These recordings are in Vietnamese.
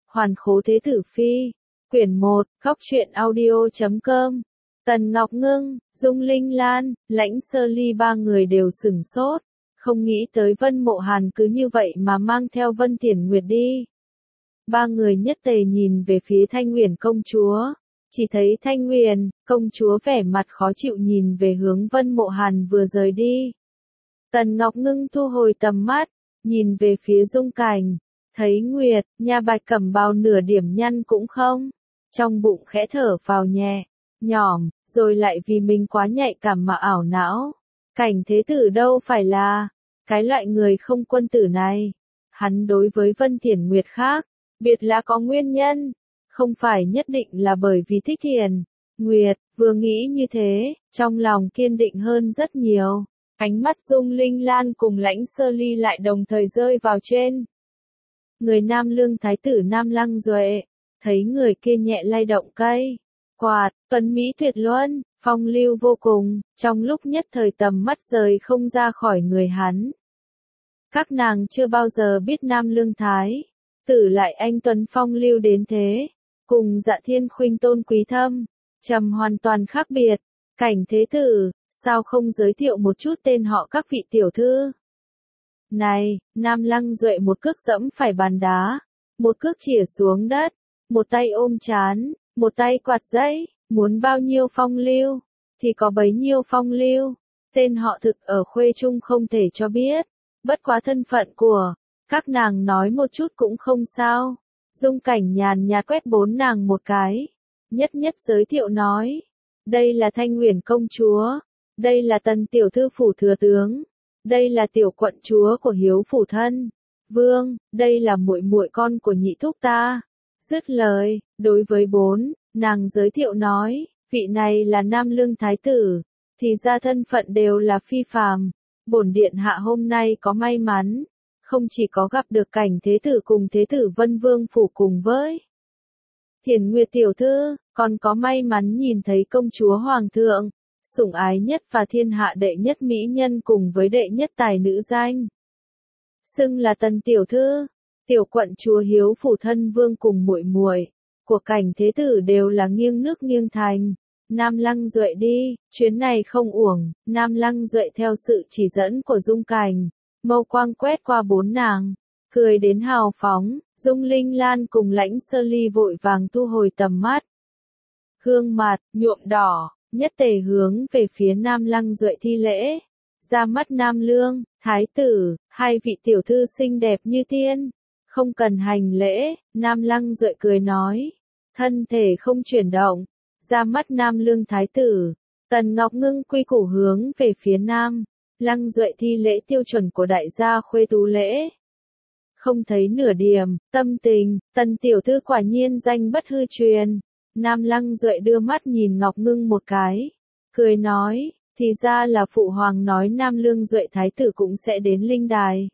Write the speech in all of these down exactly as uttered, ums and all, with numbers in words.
Hoàn khố thế tử phi. Quyển một, góc truyện audio chấm com. Tần Ngọc Ngưng, Dung Linh Lan, Lãnh Sơ Ly ba người đều sửng sốt, không nghĩ tới Vân Mộ Hàn cứ như vậy mà mang theo Vân Tiển Nguyệt đi. Ba người nhất tề nhìn về phía Thanh Uyển công chúa, chỉ thấy Thanh Uyển công chúa vẻ mặt khó chịu nhìn về hướng Vân Mộ Hàn vừa rời đi. Tần Ngọc Ngưng thu hồi tầm mắt, nhìn về phía Dung Cảnh, thấy Nguyệt, nha bạch cẩm bào nửa điểm nhăn cũng không, trong bụng khẽ thở vào nhẹ, nhỏm, rồi lại vì mình quá nhạy cảm mà ảo não. Cảnh thế tử đâu phải là cái loại người không quân tử này. Hắn đối với Vân Tiển Nguyệt khác, biệt là có nguyên nhân, không phải nhất định là bởi vì thích Thiền Nguyệt. Vừa nghĩ như thế, trong lòng kiên định hơn rất nhiều. Ánh mắt Dung Linh Lan cùng Lãnh Sơ Ly lại đồng thời rơi vào trên người Nam Lương Thái tử Nam Lăng Duệ, thấy người kia nhẹ lay động cây quạt, tuấn mỹ tuyệt luân, phong lưu vô cùng, trong lúc nhất thời tầm mắt rời không ra khỏi người hắn. Các nàng chưa bao giờ biết Nam Lương Thái tử lại anh tuấn phong lưu đến thế, cùng Dạ Thiên Khuynh tôn quý thâm trầm hoàn toàn khác biệt. Cảnh thế tử, sao không giới thiệu một chút tên họ các vị tiểu thư? Này, Nam Lăng Duệ một cước dẫm phải bàn đá, một cước chĩa xuống đất, một tay ôm chán, một tay quạt giấy, muốn bao nhiêu phong lưu, thì có bấy nhiêu phong lưu. Tên họ thực ở khuê trung không thể cho biết, bất quá thân phận của các nàng nói một chút cũng không sao. Dung Cảnh nhàn nhạt quét bốn nàng một cái, nhất nhất giới thiệu nói, đây là Thanh Uyển công chúa, đây là Tần tiểu thư phủ thừa tướng, đây là tiểu quận chúa của Hiếu phủ thân vương, đây là muội muội con của nhị thúc ta. Dứt lời, đối với bốn nàng giới thiệu nói, vị này là Nam Lương Thái tử, thì ra thân phận đều là phi phàm. Bổn điện hạ hôm nay có may mắn, không chỉ có gặp được cảnh thế tử cùng thế tử Vân Vương phủ cùng với Thiển Nguyệt tiểu thư, còn có may mắn nhìn thấy công chúa hoàng thượng, sủng ái nhất và thiên hạ đệ nhất mỹ nhân cùng với đệ nhất tài nữ danh. Xưng là Tần tiểu thư, tiểu quận chúa Hiếu phủ thân vương cùng muội muội của cảnh thế tử đều là nghiêng nước nghiêng thành. Nam Lăng Duệ đi, chuyến này không uổng. Nam Lăng Duệ theo sự chỉ dẫn của Dung Cảnh, mâu quang quét qua bốn nàng, cười đến hào phóng. Dung Linh Lan cùng Lãnh Sơ Ly vội vàng thu hồi tầm mắt, gương mặt nhuộm đỏ, nhất tề hướng về phía Nam Lăng Duệ thi lễ. Ra mắt Nam Lương Thái tử, hai vị tiểu thư xinh đẹp như tiên, không cần hành lễ. Nam Lăng Duệ cười nói, thân thể không chuyển động. Ra mắt Nam Lương Thái tử, Tần Ngọc Ngưng quy củ hướng về phía Nam Lăng Duệ thi lễ tiêu chuẩn của đại gia khuê tú lễ. Không thấy nửa điểm tâm tình, Tần tiểu thư quả nhiên danh bất hư truyền. Nam Lăng Duệ đưa mắt nhìn Ngọc Ngưng một cái, cười nói, thì ra là phụ hoàng nói Nam Lương Duệ Thái tử cũng sẽ đến linh đài.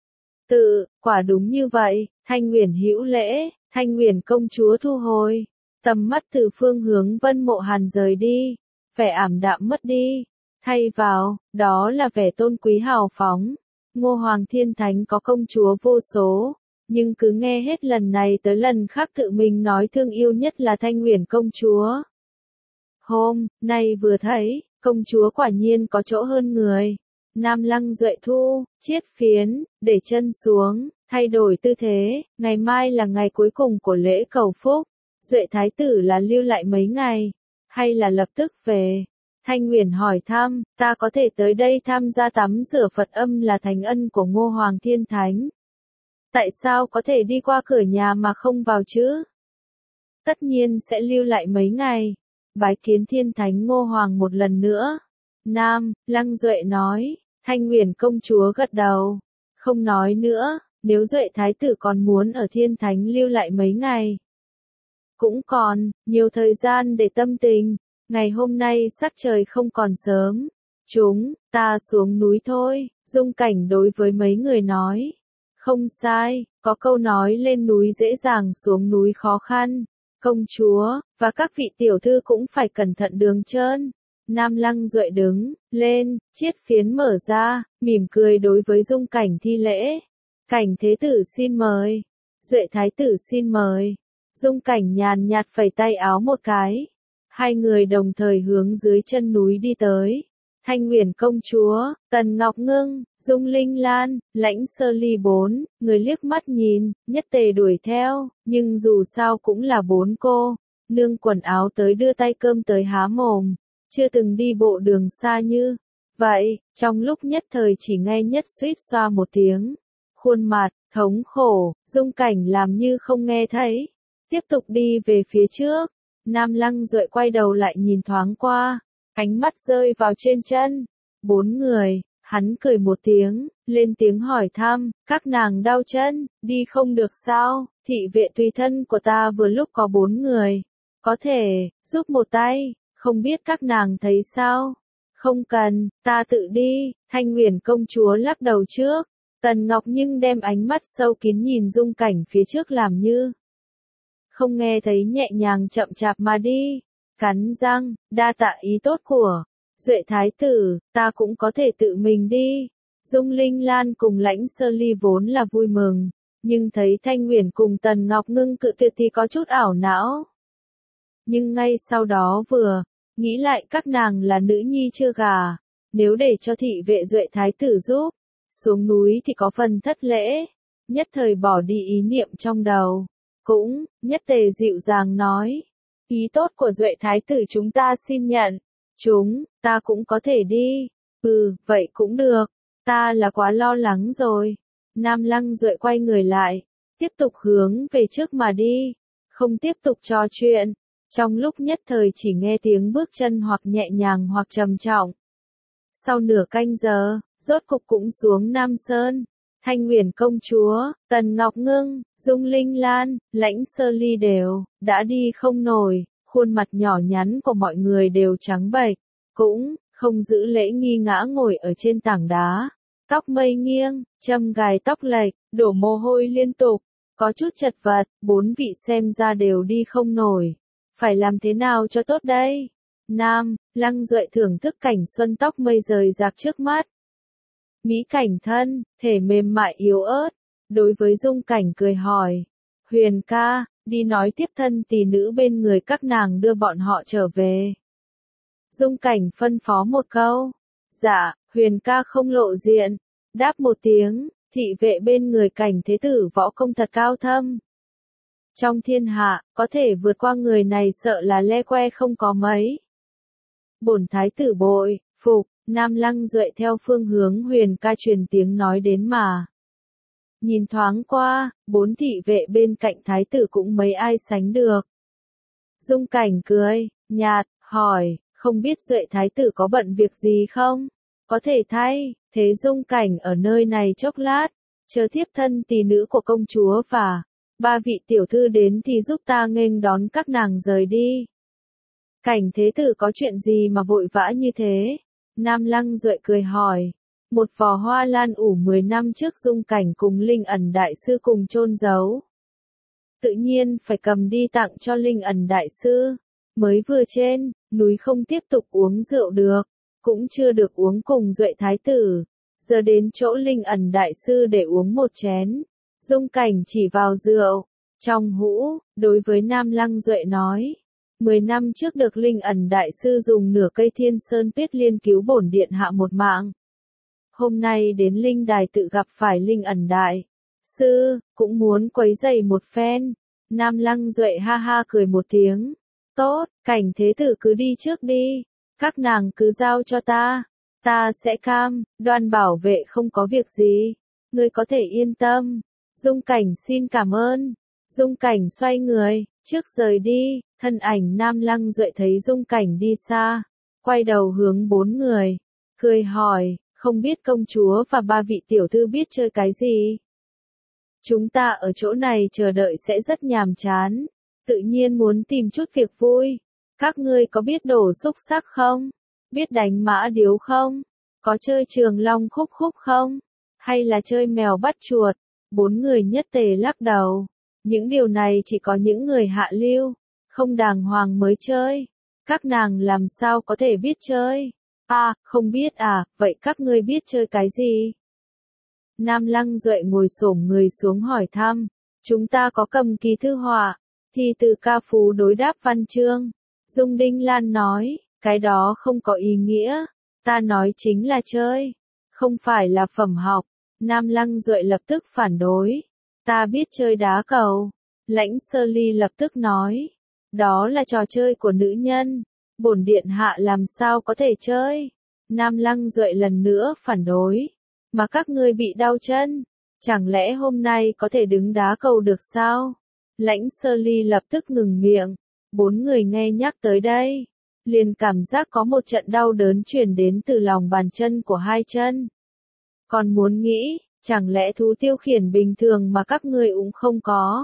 Tự, quả đúng như vậy. Thanh Uyển hữu lễ. Thanh Uyển công chúa thu hồi tầm mắt từ phương hướng Vân Mộ Hàn rời đi, vẻ ảm đạm mất đi, thay vào đó là vẻ tôn quý hào phóng. Ngô Hoàng Thiên Thánh có công chúa vô số, nhưng cứ nghe hết lần này tới lần khác tự mình nói thương yêu nhất là Thanh Uyển công chúa. Hôm nay vừa thấy, công chúa quả nhiên có chỗ hơn người. Nam Lăng Duệ thu chiết phiến, để chân xuống, thay đổi tư thế. Ngày mai là ngày cuối cùng của lễ cầu phúc. Duệ Thái tử là lưu lại mấy ngày, hay là lập tức về? Thanh Uyển hỏi thăm, ta có thể tới đây tham gia tắm rửa Phật âm là thánh ân của Ngô Hoàng Thiên Thánh. Tại sao có thể đi qua cửa nhà mà không vào chứ? Tất nhiên sẽ lưu lại mấy ngày, bái kiến Thiên Thánh Ngô Hoàng một lần nữa. Nam Lăng Duệ nói. Thanh Uyển công chúa gật đầu, không nói nữa. Nếu Duệ Thái tử còn muốn ở Thiên Thánh lưu lại mấy ngày, cũng còn nhiều thời gian để tâm tình. Ngày hôm nay sắc trời không còn sớm, chúng ta xuống núi thôi. Dung Cảnh đối với mấy người nói, không sai, có câu nói lên núi dễ dàng xuống núi khó khăn. Công chúa và các vị tiểu thư cũng phải cẩn thận đường trơn. Nam Lăng Duệ đứng lên, chiết phiến mở ra, mỉm cười đối với Dung Cảnh thi lễ. Cảnh thế tử xin mời. Duệ thái tử xin mời. Dung Cảnh nhàn nhạt phẩy tay áo một cái. Hai người đồng thời hướng dưới chân núi đi tới. Thanh Huyền công chúa, Tần Ngọc Ngưng, Dung Linh Lan, Lãnh Sơ Ly bốn, người liếc mắt nhìn, nhất tề đuổi theo, nhưng dù sao cũng là bốn cô, nương quần áo tới đưa tay cơm tới há mồm, chưa từng đi bộ đường xa như vậy, trong lúc nhất thời chỉ nghe nhất suýt xoa một tiếng, khuôn mặt thống khổ, Dung Cảnh làm như không nghe thấy, tiếp tục đi về phía trước. Nam Lăng Duệ quay đầu lại nhìn thoáng qua, ánh mắt rơi vào trên chân. Bốn người, hắn cười một tiếng, lên tiếng hỏi thăm, các nàng đau chân, đi không được sao? Thị vệ tùy thân của ta vừa lúc có bốn người, có thể giúp một tay, không biết các nàng thấy sao? Không cần, ta tự đi. Thanh Huyền công chúa lắc đầu trước. Tần Ngọc nhưng đem ánh mắt sâu kín nhìn Dung Cảnh phía trước làm như không nghe thấy, nhẹ nhàng chậm chạp mà đi. Cắn răng, đa tạ ý tốt của Duệ thái tử, ta cũng có thể tự mình đi. Dung Linh Lan cùng Lãnh Sơ Ly vốn là vui mừng, nhưng thấy Thanh Huyền cùng Tần Ngọc Ngưng cự tuyệt thì có chút ảo não. Nhưng ngay sau đó vừa nghĩ lại các nàng là nữ nhi chưa gả, nếu để cho thị vệ Duệ thái tử giúp xuống núi thì có phần thất lễ, nhất thời bỏ đi ý niệm trong đầu, cũng nhất tề dịu dàng nói. Ý tốt của Duệ thái tử chúng ta xin nhận. Chúng, ta cũng có thể đi. Ừ, vậy cũng được. Ta là quá lo lắng rồi. Nam Lăng Duệ quay người lại, tiếp tục hướng về trước mà đi, không tiếp tục trò chuyện. Trong lúc nhất thời chỉ nghe tiếng bước chân hoặc nhẹ nhàng hoặc trầm trọng. Sau nửa canh giờ, rốt cục cũng xuống Nam Sơn. Thanh Huyền công chúa, Tần Ngọc Ngưng, Dung Linh Lan, Lãnh Sơ Ly đều đã đi không nổi, khuôn mặt nhỏ nhắn của mọi người đều trắng bệch, cũng không giữ lễ nghi ngã ngồi ở trên tảng đá, tóc mây nghiêng, châm gài tóc lệch, đổ mồ hôi liên tục, có chút chật vật, bốn vị xem ra đều đi không nổi, phải làm thế nào cho tốt đây? Nam Lăng Duệ thưởng thức cảnh xuân tóc mây rời rạc trước mắt. Mỹ cảnh thân, thể mềm mại yếu ớt, đối với Dung Cảnh cười hỏi, Huyền ca, đi nói tiếp thân tỷ nữ bên người các nàng đưa bọn họ trở về. Dung Cảnh phân phó một câu, dạ, Huyền ca không lộ diện, đáp một tiếng, thị vệ bên người Cảnh thế tử võ công thật cao thâm. Trong thiên hạ, có thể vượt qua người này sợ là le que không có mấy. Bổn thái tử bội, phục. Nam Lăng Duệ theo phương hướng Huyền ca truyền tiếng nói đến mà. Nhìn thoáng qua, bốn thị vệ bên cạnh thái tử cũng mấy ai sánh được. Dung Cảnh cười, nhạt, hỏi, không biết Duệ thái tử có bận việc gì không? Có thể thay, thế Dung Cảnh ở nơi này chốc lát, chờ tiếp thân tỷ nữ của công chúa và ba vị tiểu thư đến thì giúp ta nghênh đón các nàng rời đi. Cảnh thế tử có chuyện gì mà vội vã như thế? Nam Lăng Duệ cười hỏi, một vò hoa lan ủ mười năm trước Dung Cảnh cùng Linh Ẩn đại sư cùng chôn giấu. Tự nhiên phải cầm đi tặng cho Linh Ẩn đại sư, mới vừa trên, núi không tiếp tục uống rượu được, cũng chưa được uống cùng Duệ thái tử, giờ đến chỗ Linh Ẩn đại sư để uống một chén. Dung Cảnh chỉ vào rượu, trong hũ, đối với Nam Lăng Duệ nói. Mười năm trước được Linh Ẩn đại sư dùng nửa cây thiên sơn tuyết liên cứu bổn điện hạ một mạng. Hôm nay đến Linh đài tự gặp phải Linh Ẩn đại sư, cũng muốn quấy rầy một phen. Nam Lăng Duệ ha ha cười một tiếng. Tốt, Cảnh thế tử cứ đi trước đi. Các nàng cứ giao cho ta. Ta sẽ cam, đoan bảo vệ không có việc gì. Ngươi có thể yên tâm. Dung Cảnh xin cảm ơn. Dung Cảnh xoay người, trước rời đi. Thân ảnh Nam Lăng Duệ thấy Dung Cảnh đi xa, quay đầu hướng bốn người, cười hỏi, không biết công chúa và ba vị tiểu thư biết chơi cái gì? Chúng ta ở chỗ này chờ đợi sẽ rất nhàm chán, tự nhiên muốn tìm chút việc vui. Các ngươi có biết đổ xúc sắc không? Biết đánh mã điếu không? Có chơi trường long khúc khúc không? Hay là chơi mèo bắt chuột? Bốn người nhất tề lắc đầu. Những điều này chỉ có những người hạ lưu, không đàng hoàng mới chơi. Các nàng làm sao có thể biết chơi? À, không biết à, vậy các ngươi biết chơi cái gì? Nam Lăng Duệ ngồi xổm người xuống hỏi thăm. Chúng ta có cầm ký thư họa, thi từ ca phú đối đáp văn chương. Dung Đinh Lan nói, cái đó không có ý nghĩa, ta nói chính là chơi, không phải là phẩm học. Nam Lăng Duệ lập tức phản đối, ta biết chơi đá cầu. Lãnh Sơ Ly lập tức nói, đó là trò chơi của nữ nhân, bổn điện hạ làm sao có thể chơi. Nam Lăng Duệ lần nữa phản đối, mà các ngươi bị đau chân, chẳng lẽ hôm nay có thể đứng đá cầu được sao? Lãnh Sơ Ly lập tức ngừng miệng, bốn người nghe nhắc tới đây, liền cảm giác có một trận đau đớn truyền đến từ lòng bàn chân của hai chân. Còn muốn nghĩ, chẳng lẽ thú tiêu khiển bình thường mà các ngươi cũng không có?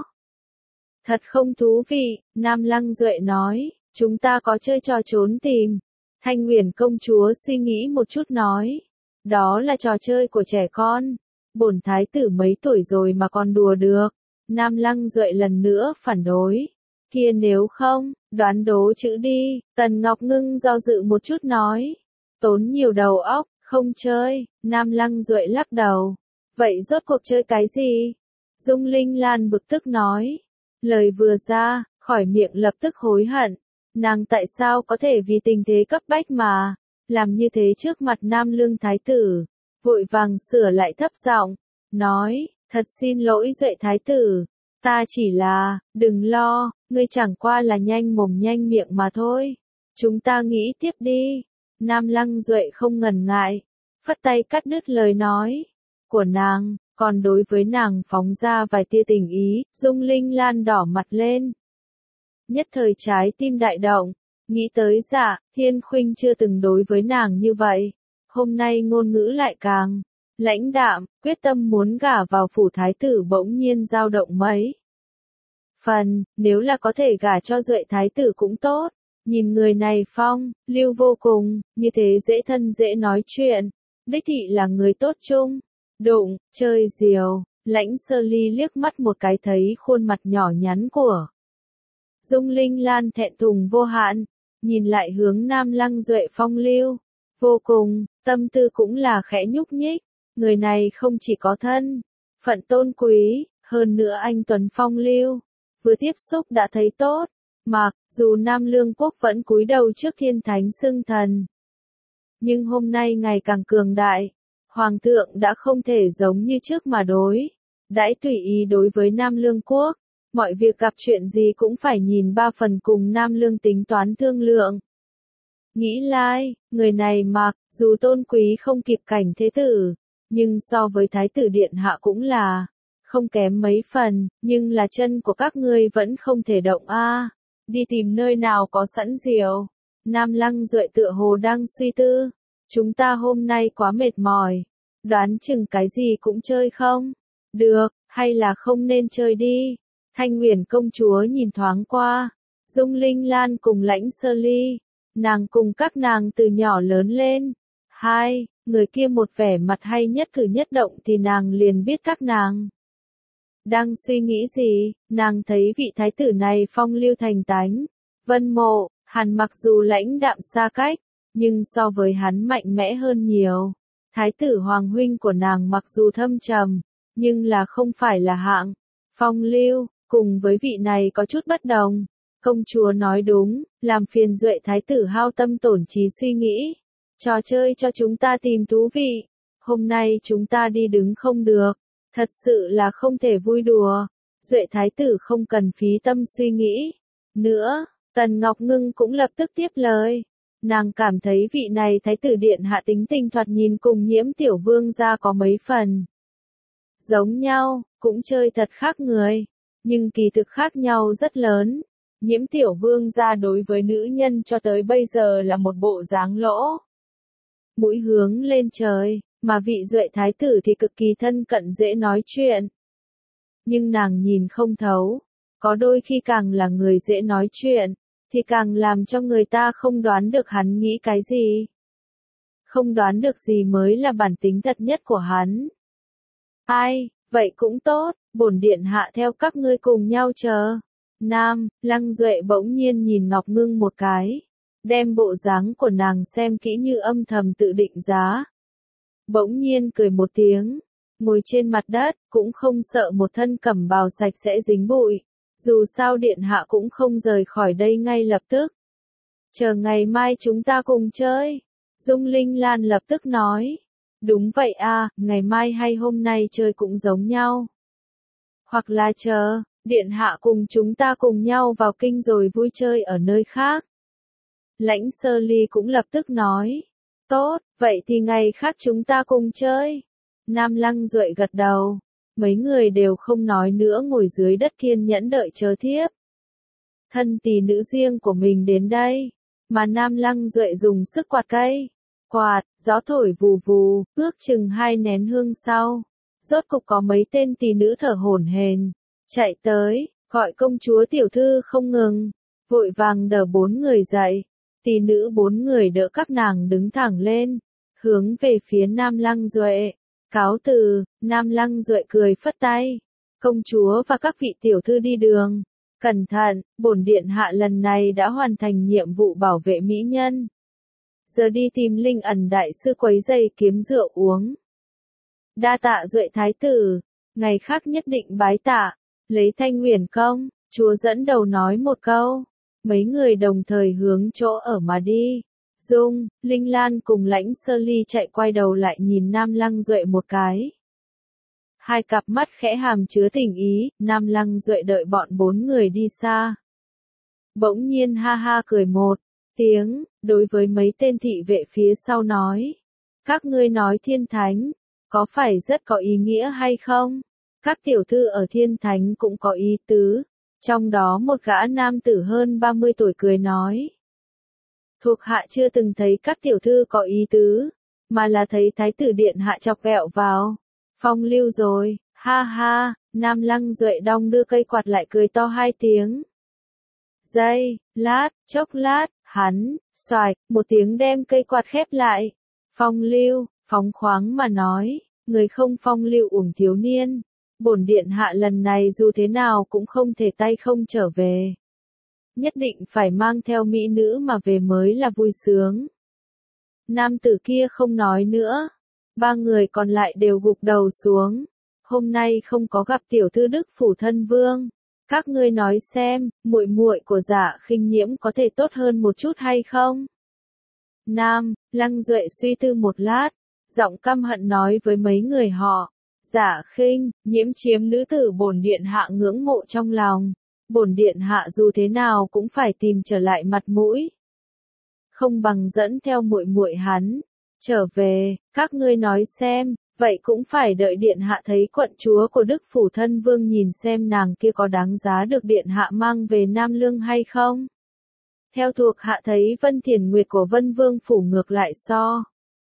Thật không thú vị, Nam Lăng Duệ nói, chúng ta có chơi trò trốn tìm. Thanh Huyền công chúa suy nghĩ một chút nói, đó là trò chơi của trẻ con, bổn thái tử mấy tuổi rồi mà còn đùa được. Nam Lăng Duệ lần nữa phản đối, kia nếu không, đoán đố chữ đi. Tần Ngọc Ngưng do dự một chút nói, tốn nhiều đầu óc, không chơi. Nam Lăng Duệ lắc đầu, vậy rốt cuộc chơi cái gì? Dung Linh Lan bực tức nói, lời vừa ra, khỏi miệng lập tức hối hận. Nàng tại sao có thể vì tình thế cấp bách mà làm như thế trước mặt Nam Lương thái tử, vội vàng sửa lại thấp giọng, nói, thật xin lỗi Duệ thái tử, ta chỉ là, đừng lo, ngươi chẳng qua là nhanh mồm nhanh miệng mà thôi. Chúng ta nghĩ tiếp đi. Nam Lăng Duệ không ngần ngại, phất tay cắt đứt lời nói của nàng, còn đối với nàng phóng ra vài tia tình ý. Dung Linh Lan đỏ mặt lên, nhất thời trái tim đại động, nghĩ tới Dạ Thiên Khuynh chưa từng đối với nàng như vậy, hôm nay ngôn ngữ lại càng lãnh đạm, quyết tâm muốn gả vào phủ thái tử bỗng nhiên dao động mấy phần. Nếu là có thể gả cho Duệ thái tử cũng tốt. Nhìn người này phong lưu vô cùng, như thế dễ thân dễ nói chuyện, đích thị là người tốt chung. Đụng, chơi diều. Lãnh Sơ Ly liếc mắt một cái thấy khuôn mặt nhỏ nhắn của Dung Linh Lan thẹn thùng vô hạn, nhìn lại hướng Nam Lăng Duệ phong lưu vô cùng, tâm tư cũng là khẽ nhúc nhích. Người này không chỉ có thân phận tôn quý, hơn nữa anh tuấn phong lưu, vừa tiếp xúc đã thấy tốt. Mặc dù Nam Lương quốc vẫn cúi đầu trước thiên thánh xưng thần, nhưng hôm nay ngày càng cường đại, hoàng thượng đã không thể giống như trước mà đối đãi tùy ý đối với Nam Lương quốc. Mọi việc gặp chuyện gì cũng phải nhìn ba phần cùng Nam Lương tính toán thương lượng. Nghĩ lai, người này mặc dù tôn quý không kịp cảnh thế tử, nhưng so với thái tử điện hạ cũng là không kém mấy phần, nhưng là chân của các ngươi vẫn không thể động a. À. Đi tìm nơi nào có sẵn diều. Nam Lăng Duệ tựa hồ đang suy tư, chúng ta hôm nay quá mệt mỏi, đoán chừng cái gì cũng chơi không được, hay là không nên chơi đi. Thanh Huyền công chúa nhìn thoáng qua Dung Linh Lan cùng Lãnh Sơ Ly, nàng cùng các nàng từ nhỏ lớn lên, hai người kia một vẻ mặt hay nhất cử nhất động thì nàng liền biết các nàng đang suy nghĩ gì. Nàng thấy vị thái tử này phong lưu thành tánh, Vân Mộ Hàn mặc dù lãnh đạm xa cách, nhưng so với hắn mạnh mẽ hơn nhiều. Thái tử hoàng huynh của nàng mặc dù thâm trầm, nhưng là không phải là hạng phong lưu, cùng với vị này có chút bất đồng. Công chúa nói đúng, làm phiền Duệ thái tử hao tâm tổn trí suy nghĩ. Trò chơi cho chúng ta tìm thú vị. Hôm nay chúng ta đi đứng không được, thật sự là không thể vui đùa. Duệ thái tử không cần phí tâm suy nghĩ nữa. Tần Ngọc Ngưng cũng lập tức tiếp lời. Nàng cảm thấy vị này thái tử điện hạ tính tình thoạt nhìn cùng Nhiễm tiểu vương gia có mấy phần giống nhau, cũng chơi thật khác người, nhưng kỳ thực khác nhau rất lớn. Nhiễm tiểu vương gia đối với nữ nhân cho tới bây giờ là một bộ dáng lỗ mũi hướng lên trời, mà vị Duệ thái tử thì cực kỳ thân cận dễ nói chuyện. Nhưng nàng nhìn không thấu, có đôi khi càng là người dễ nói chuyện, thì càng làm cho người ta không đoán được hắn nghĩ cái gì. Không đoán được gì mới là bản tính thật nhất của hắn. Ai, vậy cũng tốt, bổn điện hạ theo các ngươi cùng nhau chờ. Nam, Lăng Duệ bỗng nhiên nhìn Ngọc Ngưng một cái, đem bộ dáng của nàng xem kỹ như âm thầm tự định giá. Bỗng nhiên cười một tiếng, ngồi trên mặt đất, cũng không sợ một thân cẩm bào sạch sẽ dính bụi. Dù sao điện hạ cũng không rời khỏi đây ngay lập tức. Chờ ngày mai chúng ta cùng chơi. Dung Linh Lan lập tức nói. Đúng vậy à, ngày mai hay hôm nay chơi cũng giống nhau. Hoặc là chờ, điện hạ cùng chúng ta cùng nhau vào kinh rồi vui chơi ở nơi khác. Lãnh Sơ Ly cũng lập tức nói. Tốt, vậy thì ngày khác chúng ta cùng chơi. Nam Lăng Duệ gật đầu. Mấy người đều không nói nữa ngồi dưới đất kiên nhẫn đợi chờ thiếp. Thân tỷ nữ riêng của mình đến đây. Mà Nam Lăng Duệ dùng sức quạt cây. Quạt, gió thổi vù vù, ước chừng hai nén hương sau. Rốt cục có mấy tên tỷ nữ thở hổn hển, chạy tới, gọi công chúa tiểu thư không ngừng. Vội vàng đỡ bốn người dậy. Tỷ nữ bốn người đỡ các nàng đứng thẳng lên. Hướng về phía Nam Lăng Duệ. Cáo từ, Nam Lăng Duệ cười phất tay. Công chúa và các vị tiểu thư đi đường. Cẩn thận, bổn điện hạ lần này đã hoàn thành nhiệm vụ bảo vệ mỹ nhân. Giờ đi tìm Linh Ẩn đại sư quấy giày kiếm rượu uống. Đa tạ Duệ thái tử, ngày khác nhất định bái tạ. Lấy Thanh Nguyền công, chúa dẫn đầu nói một câu. Mấy người đồng thời hướng chỗ ở mà đi. Dung, Linh Lan cùng Lãnh Sơ Ly chạy quay đầu lại nhìn Nam Lăng Duệ một cái. Hai cặp mắt khẽ hàm chứa tình ý, Nam Lăng Duệ đợi bọn bốn người đi xa. Bỗng nhiên ha ha cười một tiếng, đối với mấy tên thị vệ phía sau nói. Các ngươi nói Thiên Thánh, có phải rất có ý nghĩa hay không? Các tiểu thư ở Thiên Thánh cũng có ý tứ. Trong đó một gã nam tử hơn ba mươi tuổi cười nói. Thuộc hạ chưa từng thấy các tiểu thư có ý tứ, mà là thấy thái tử điện hạ chọc ghẹo vào. Phong lưu rồi, ha ha, Nam Lăng Duệ đong đưa cây quạt lại cười to hai tiếng. Giây, lát, chốc lát, hắn, xoài, một tiếng đem cây quạt khép lại. Phong lưu, phóng khoáng mà nói, người không phong lưu uổng thiếu niên. Bổn điện hạ lần này dù thế nào cũng không thể tay không trở về. Nhất định phải mang theo mỹ nữ mà về mới là vui sướng. Nam tử kia không nói nữa. Ba người còn lại đều gục đầu xuống. Hôm nay không có gặp tiểu thư Đức Phủ Thân Vương. Các ngươi nói xem, muội muội của Dạ Khinh Nhiễm có thể tốt hơn một chút hay không? Nam, Lăng Duệ suy tư một lát, giọng căm hận nói với mấy người họ. Dạ Khinh Nhiễm chiếm nữ tử bổn điện hạ ngưỡng mộ trong lòng. Bổn điện hạ dù thế nào cũng phải tìm trở lại mặt mũi. Không bằng dẫn theo muội muội hắn trở về, các ngươi nói xem, vậy cũng phải đợi điện hạ thấy quận chúa của Đức Phủ Thân Vương nhìn xem nàng kia có đáng giá được điện hạ mang về Nam Lương hay không. Theo thuộc hạ thấy Vân Thiền Nguyệt của Vân Vương Phủ ngược lại so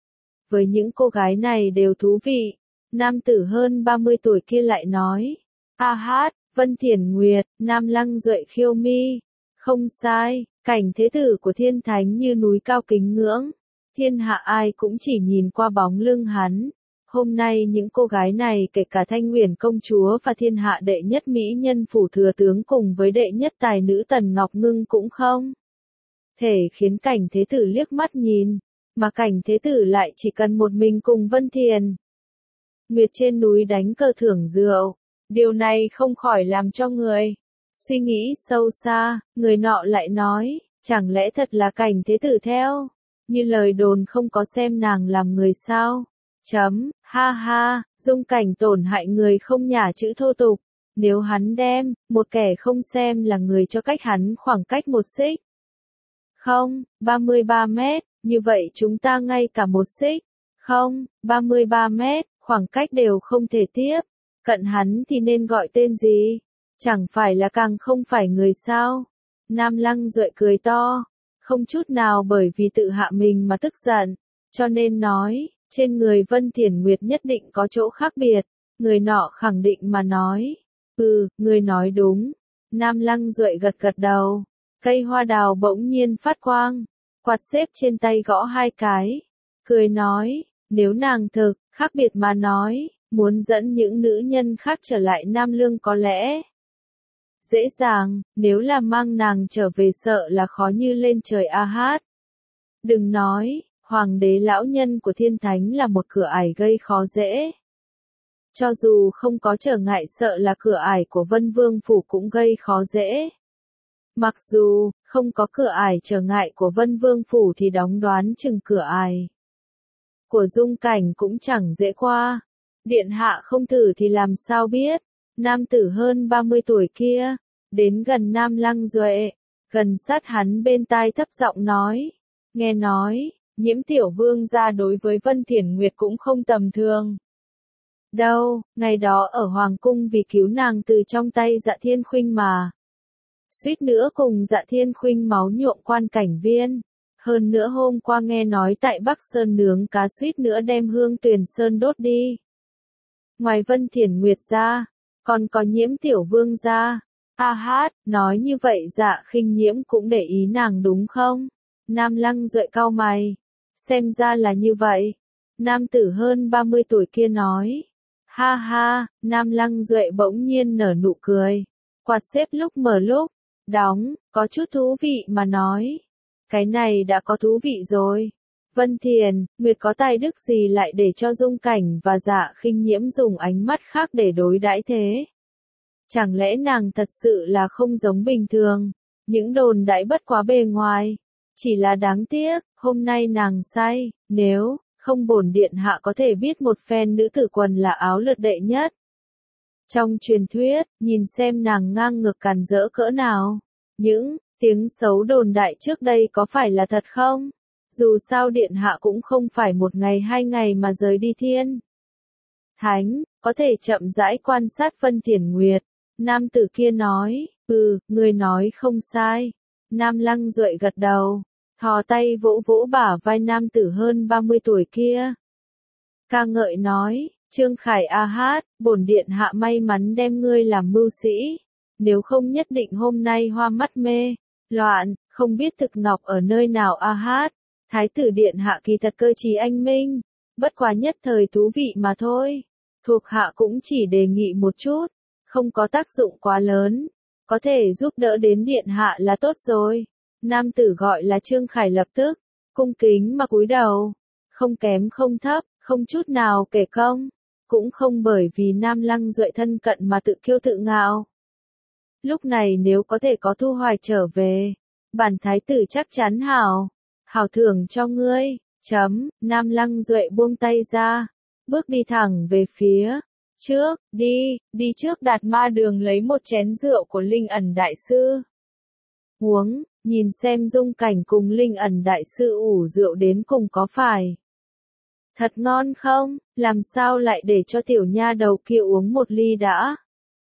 với những cô gái này đều thú vị. Nam tử hơn ba mươi tuổi kia lại nói. A hát, Vân Thiền Nguyệt, Nam Lăng Duệ khiêu mi. Không sai, cảnh thế tử của Thiên Thánh như núi cao kính ngưỡng. Thiên hạ ai cũng chỉ nhìn qua bóng lưng hắn. Hôm nay những cô gái này kể cả Thanh Nguyền công chúa và thiên hạ đệ nhất mỹ nhân Phủ thừa tướng cùng với đệ nhất tài nữ Tần Ngọc Ngưng cũng không thể khiến cảnh thế tử liếc mắt nhìn. Mà cảnh thế tử lại chỉ cần một mình cùng Vân Thiền Nguyệt trên núi đánh cờ thưởng rượu. Điều này không khỏi làm cho người suy nghĩ sâu xa. Người nọ lại nói, chẳng lẽ thật là cảnh thế tử theo như lời đồn không có xem nàng làm người sao? Chấm, ha ha, Dung Cảnh tổn hại người không nhả chữ thô tục. Nếu hắn đem một kẻ không xem là người cho cách hắn khoảng cách một xích. Không, ba mươi ba mét, như vậy chúng ta ngay cả một xích. Không, ba mươi ba mét, khoảng cách đều không thể tiếp. Cận hắn thì nên gọi tên gì? Chẳng phải là càng không phải người sao? Nam Lăng Duệ cười to, không chút nào bởi vì tự hạ mình mà tức giận, cho nên nói, trên người Vân Thiền Nguyệt nhất định có chỗ khác biệt. Người nọ khẳng định mà nói, ừ, người nói đúng. Nam Lăng Duệ gật gật đầu, cây hoa đào bỗng nhiên phát quang, quạt xếp trên tay gõ hai cái, cười nói, nếu nàng thực, khác biệt mà nói, muốn dẫn những nữ nhân khác trở lại Nam Lương có lẽ dễ dàng, nếu là mang nàng trở về sợ là khó như lên trời a hát. Đừng nói, hoàng đế lão nhân của Thiên Thánh là một cửa ải gây khó dễ. Cho dù không có trở ngại sợ là cửa ải của Vân Vương Phủ cũng gây khó dễ. Mặc dù, không có cửa ải trở ngại của Vân Vương Phủ thì đóng đoán chừng cửa ải của Dung Cảnh cũng chẳng dễ qua. Điện hạ không thử thì làm sao biết. Nam tử hơn ba mươi tuổi kia, đến gần Nam Lăng Duệ, gần sát hắn bên tai thấp giọng nói. Nghe nói, Nhiễm tiểu vương gia đối với Vân Thiển Nguyệt cũng không tầm thường. Đâu, ngày đó ở Hoàng Cung vì cứu nàng từ trong tay Dạ Thiên Khuynh mà. Suýt nữa cùng Dạ Thiên Khuynh máu nhuộm quan cảnh viên. Hơn nữa hôm qua nghe nói tại Bắc Sơn nướng cá suýt nữa đem Hương Tuyền Sơn đốt đi. Ngoài Vân Thiển Nguyệt ra, còn có Nhiễm tiểu vương gia. A hát, nói như vậy Dạ Khinh Nhiễm cũng để ý nàng đúng không? Nam Lăng Duệ cau mày. Xem ra là như vậy. Nam tử hơn ba mươi tuổi kia nói. Ha ha, Nam Lăng Duệ bỗng nhiên nở nụ cười. Quạt xếp lúc mở lúc đóng, có chút thú vị mà nói. Cái này đã có thú vị rồi. Vân Thiền, Nguyệt có tài đức gì lại để cho Dung Cảnh và Dạ Khinh Nhiễm dùng ánh mắt khác để đối đãi thế? Chẳng lẽ nàng thật sự là không giống bình thường? Những đồn đãi bất quá bề ngoài. Chỉ là đáng tiếc, hôm nay nàng say, nếu không bổn điện hạ có thể biết một phen nữ tử quần là áo lượt đệ nhất. Trong truyền thuyết, nhìn xem nàng ngang ngược càn rỡ cỡ nào. Những tiếng xấu đồn đại trước đây có phải là thật không? Dù sao điện hạ cũng không phải một ngày hai ngày mà rời đi thiên Thánh, có thể chậm rãi quan sát Vân Thiển Nguyệt. Nam tử kia nói, ừ, người nói không sai. Nam Lăng Duệ gật đầu, thò tay vỗ vỗ bả vai nam tử hơn ba mươi tuổi kia. Ca ngợi nói, Trương Khải A hát, bổn điện hạ may mắn đem ngươi làm mưu sĩ. Nếu không nhất định hôm nay hoa mắt mê, loạn, không biết thực ngọc ở nơi nào A hát. Thái tử điện hạ kỳ thật cơ trí anh minh, bất quá nhất thời thú vị mà thôi. Thuộc hạ cũng chỉ đề nghị một chút, không có tác dụng quá lớn, có thể giúp đỡ đến điện hạ là tốt rồi. Nam tử gọi là Trương Khải lập tức, cung kính mà cúi đầu, không kém không thấp, không chút nào kể công, cũng không bởi vì Nam Lăng Duệ thân cận mà tự kiêu tự ngạo. Lúc này nếu có thể có thu hoạch trở về, bản thái tử chắc chắn hảo, hảo thưởng cho ngươi, chấm, Nam Lăng Duệ buông tay ra, bước đi thẳng về phía trước, đi, đi trước Đạt Ma Đường lấy một chén rượu của Linh Ẩn Đại Sư. Uống, nhìn xem Dung Cảnh cùng Linh Ẩn Đại Sư ủ rượu đến cùng có phải thật ngon không, làm sao lại để cho tiểu nha đầu kia uống một ly đã.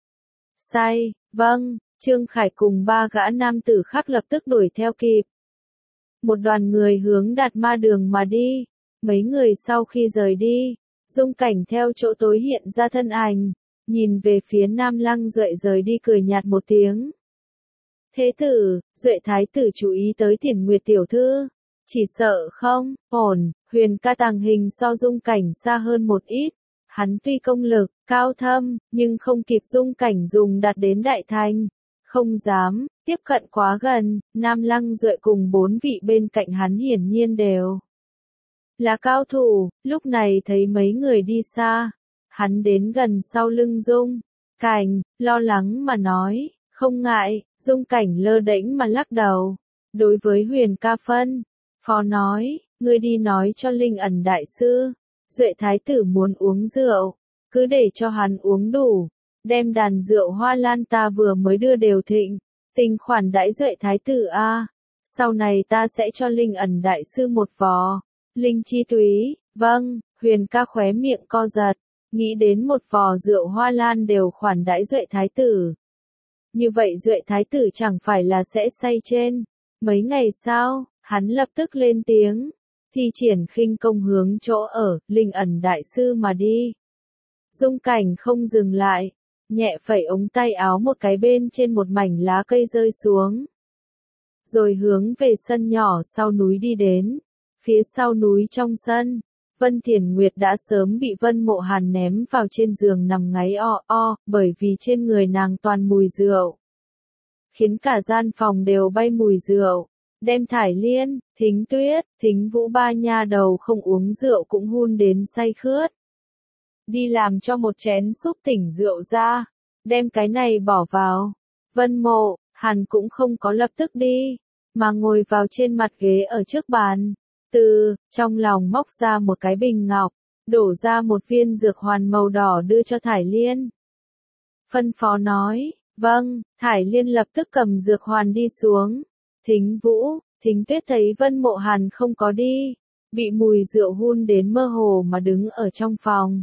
Say, vâng, Trương Khải cùng ba gã nam tử khác lập tức đuổi theo kịp. Một đoàn người hướng Đạt Ma Đường mà đi, mấy người sau khi rời đi, Dung Cảnh theo chỗ tối hiện ra thân ảnh, nhìn về phía Nam Lăng Duệ rời đi cười nhạt một tiếng. Thế tử, Duệ thái tử chú ý tới Thiển Nguyệt tiểu thư, chỉ sợ không, ổn, Huyền ca tàng hình so Dung Cảnh xa hơn một ít, hắn tuy công lực, cao thâm, nhưng không kịp Dung Cảnh dùng đạt đến đại thành, không dám tiếp cận quá gần. Nam Lăng Duệ cùng bốn vị bên cạnh hắn hiển nhiên đều là cao thủ, lúc này thấy mấy người đi xa, hắn đến gần sau lưng Dung Cảnh, lo lắng mà nói, không ngại. Dung Cảnh lơ đễnh mà lắc đầu, đối với Huyền ca phân phó nói, ngươi đi nói cho Linh Ẩn Đại Sư, Duệ thái tử muốn uống rượu, cứ để cho hắn uống đủ, đem đàn rượu hoa lan ta vừa mới đưa đều thịnh, tình khoản đãi Duệ thái tử a. Sau này ta sẽ cho Linh Ẩn Đại Sư một vò linh chi túy. Vâng, Huyền ca khóe miệng co giật, nghĩ đến một vò rượu hoa lan đều khoản đãi Duệ thái tử. Như vậy Duệ thái tử chẳng phải là sẽ say trên mấy ngày sao? Hắn lập tức lên tiếng, thi triển khinh công hướng chỗ ở Linh Ẩn Đại Sư mà đi. Dung Cảnh không dừng lại, nhẹ phẩy ống tay áo một cái, bên trên một mảnh lá cây rơi xuống, rồi hướng về sân nhỏ sau núi đi đến. Phía sau núi trong sân, Vân Thiển Nguyệt đã sớm bị Vân Mộ Hàn ném vào trên giường nằm ngáy o o, bởi vì trên người nàng toàn mùi rượu, khiến cả gian phòng đều bay mùi rượu. Đem Thải Liên, Thính Tuyết, Thính Vũ ba nha đầu không uống rượu cũng hun đến say khướt. đi làm cho một chén súp tỉnh rượu ra, đem cái này bỏ vào. Vân Mộ Hàn cũng không có lập tức đi, mà ngồi vào trên mặt ghế ở trước bàn, từ trong lòng móc ra một cái bình ngọc, đổ ra một viên dược hoàn màu đỏ đưa cho Thải Liên. Phân phó nói, vâng, Thải Liên lập tức cầm dược hoàn đi xuống. Thính Vũ, Thính Tuyết thấy Vân Mộ Hàn không có đi, bị mùi rượu hun đến mơ hồ mà đứng ở trong phòng.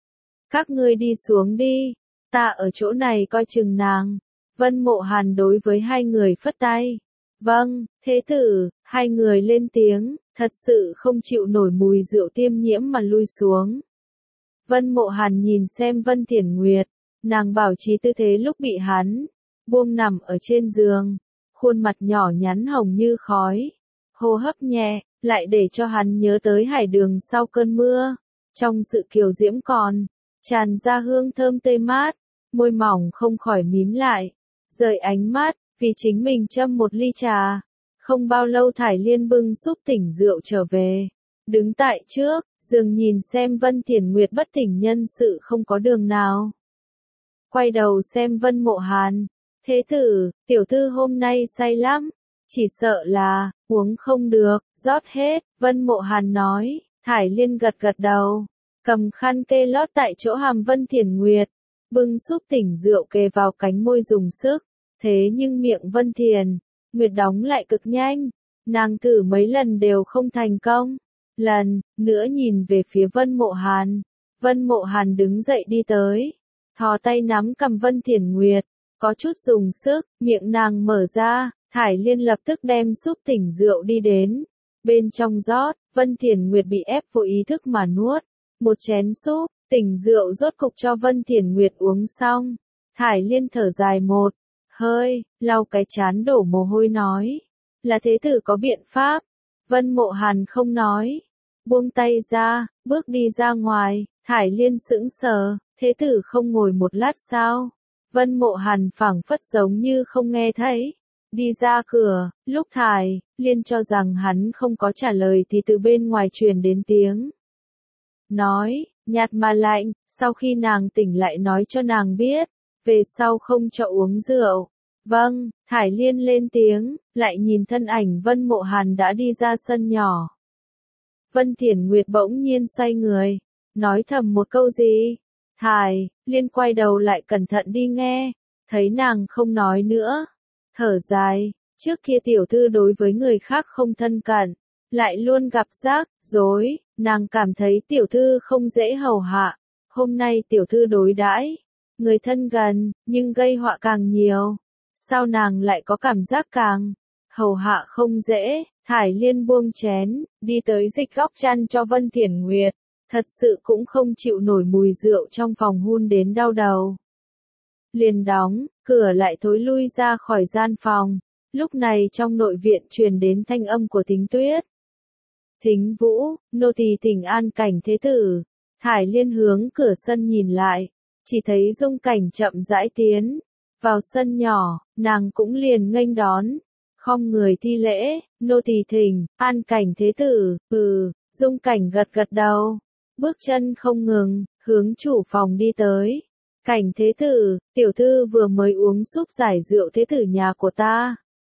Các ngươi đi xuống đi, ta ở chỗ này coi chừng nàng. Vân Mộ Hàn đối với hai người phất tay. Vâng, thế tử, hai người lên tiếng, thật sự không chịu nổi mùi rượu tiêm nhiễm mà lui xuống. Vân Mộ Hàn nhìn xem Vân Thiển Nguyệt, nàng bảo trì tư thế lúc bị hắn buông nằm ở trên giường, khuôn mặt nhỏ nhắn hồng như khói, hô hấp nhẹ, lại để cho hắn nhớ tới hải đường sau cơn mưa, trong sự kiều diễm còn tràn ra hương thơm tươi mát, môi mỏng không khỏi mím lại, rời ánh mắt, vì chính mình châm một ly trà. Không bao lâu Thải Liên bưng súp tỉnh rượu trở về, đứng tại trước giường nhìn xem Vân Thiển Nguyệt bất tỉnh nhân sự không có đường nào. Quay đầu xem Vân Mộ Hàn, thế tử, tiểu thư hôm nay say lắm, chỉ sợ là uống không được, rót hết. Vân Mộ Hàn nói. Thải Liên gật gật đầu, cầm khăn kê lót tại chỗ hàm Vân Thiển Nguyệt, bưng súp tỉnh rượu kề vào cánh môi dùng sức, thế nhưng miệng Vân Thiển Nguyệt đóng lại cực nhanh, nàng thử mấy lần đều không thành công. Lần nữa nhìn về phía Vân Mộ Hàn, Vân Mộ Hàn đứng dậy đi tới, thò tay nắm cầm Vân Thiển Nguyệt, có chút dùng sức, miệng nàng mở ra, Thải Liên lập tức đem súp tỉnh rượu đi đến bên trong rót. Vân Thiển Nguyệt bị ép vô ý thức mà nuốt một chén súp tỉnh rượu rốt cục cho Vân Thiển Nguyệt uống xong. Thải Liên thở dài một hơi, lau cái trán đổ mồ hôi nói, là thế tử có biện pháp. Vân Mộ Hàn không nói, buông tay ra, bước đi ra ngoài. Thải Liên sững sờ, thế tử không ngồi một lát sao? Vân Mộ Hàn phảng phất giống như không nghe thấy, đi ra cửa. Lúc Thải Liên cho rằng hắn không có trả lời thì từ bên ngoài truyền đến tiếng nói, nhạt mà lạnh, sau khi nàng tỉnh lại nói cho nàng biết, về sau không cho uống rượu. Vâng, Thải Liên lên tiếng, lại nhìn thân ảnh Vân Mộ Hàn đã đi ra sân nhỏ. Vân Thiển Nguyệt bỗng nhiên xoay người, nói thầm một câu gì. Thải Liên quay đầu lại cẩn thận đi nghe, thấy nàng không nói nữa, thở dài, trước kia tiểu thư đối với người khác không thân cận, lại luôn gặp rắc rối, nàng cảm thấy tiểu thư không dễ hầu hạ. Hôm nay tiểu thư đối đãi người thân gần, nhưng gây họa càng nhiều. Sao nàng lại có cảm giác càng hầu hạ không dễ? Thải Liên buông chén, đi tới dịch góc chăn cho Vân Thiển Nguyệt, thật sự cũng không chịu nổi mùi rượu trong phòng hun đến đau đầu. Liền đóng cửa lại thối lui ra khỏi gian phòng. Lúc này trong nội viện truyền đến thanh âm của Thính Tuyết. Thính Vũ, nô tỳ thỉnh an Cảnh thế tử. Thải Liên hướng cửa sân nhìn lại, chỉ thấy Dung Cảnh chậm rãi tiến vào sân nhỏ, nàng cũng liền nghênh đón, khom người thi lễ, nô tỳ thỉnh an Cảnh thế tử. Ừ, Dung Cảnh gật gật đầu, bước chân không ngừng, hướng chủ phòng đi tới. Cảnh thế tử, tiểu thư vừa mới uống súp giải rượu thế tử nhà của ta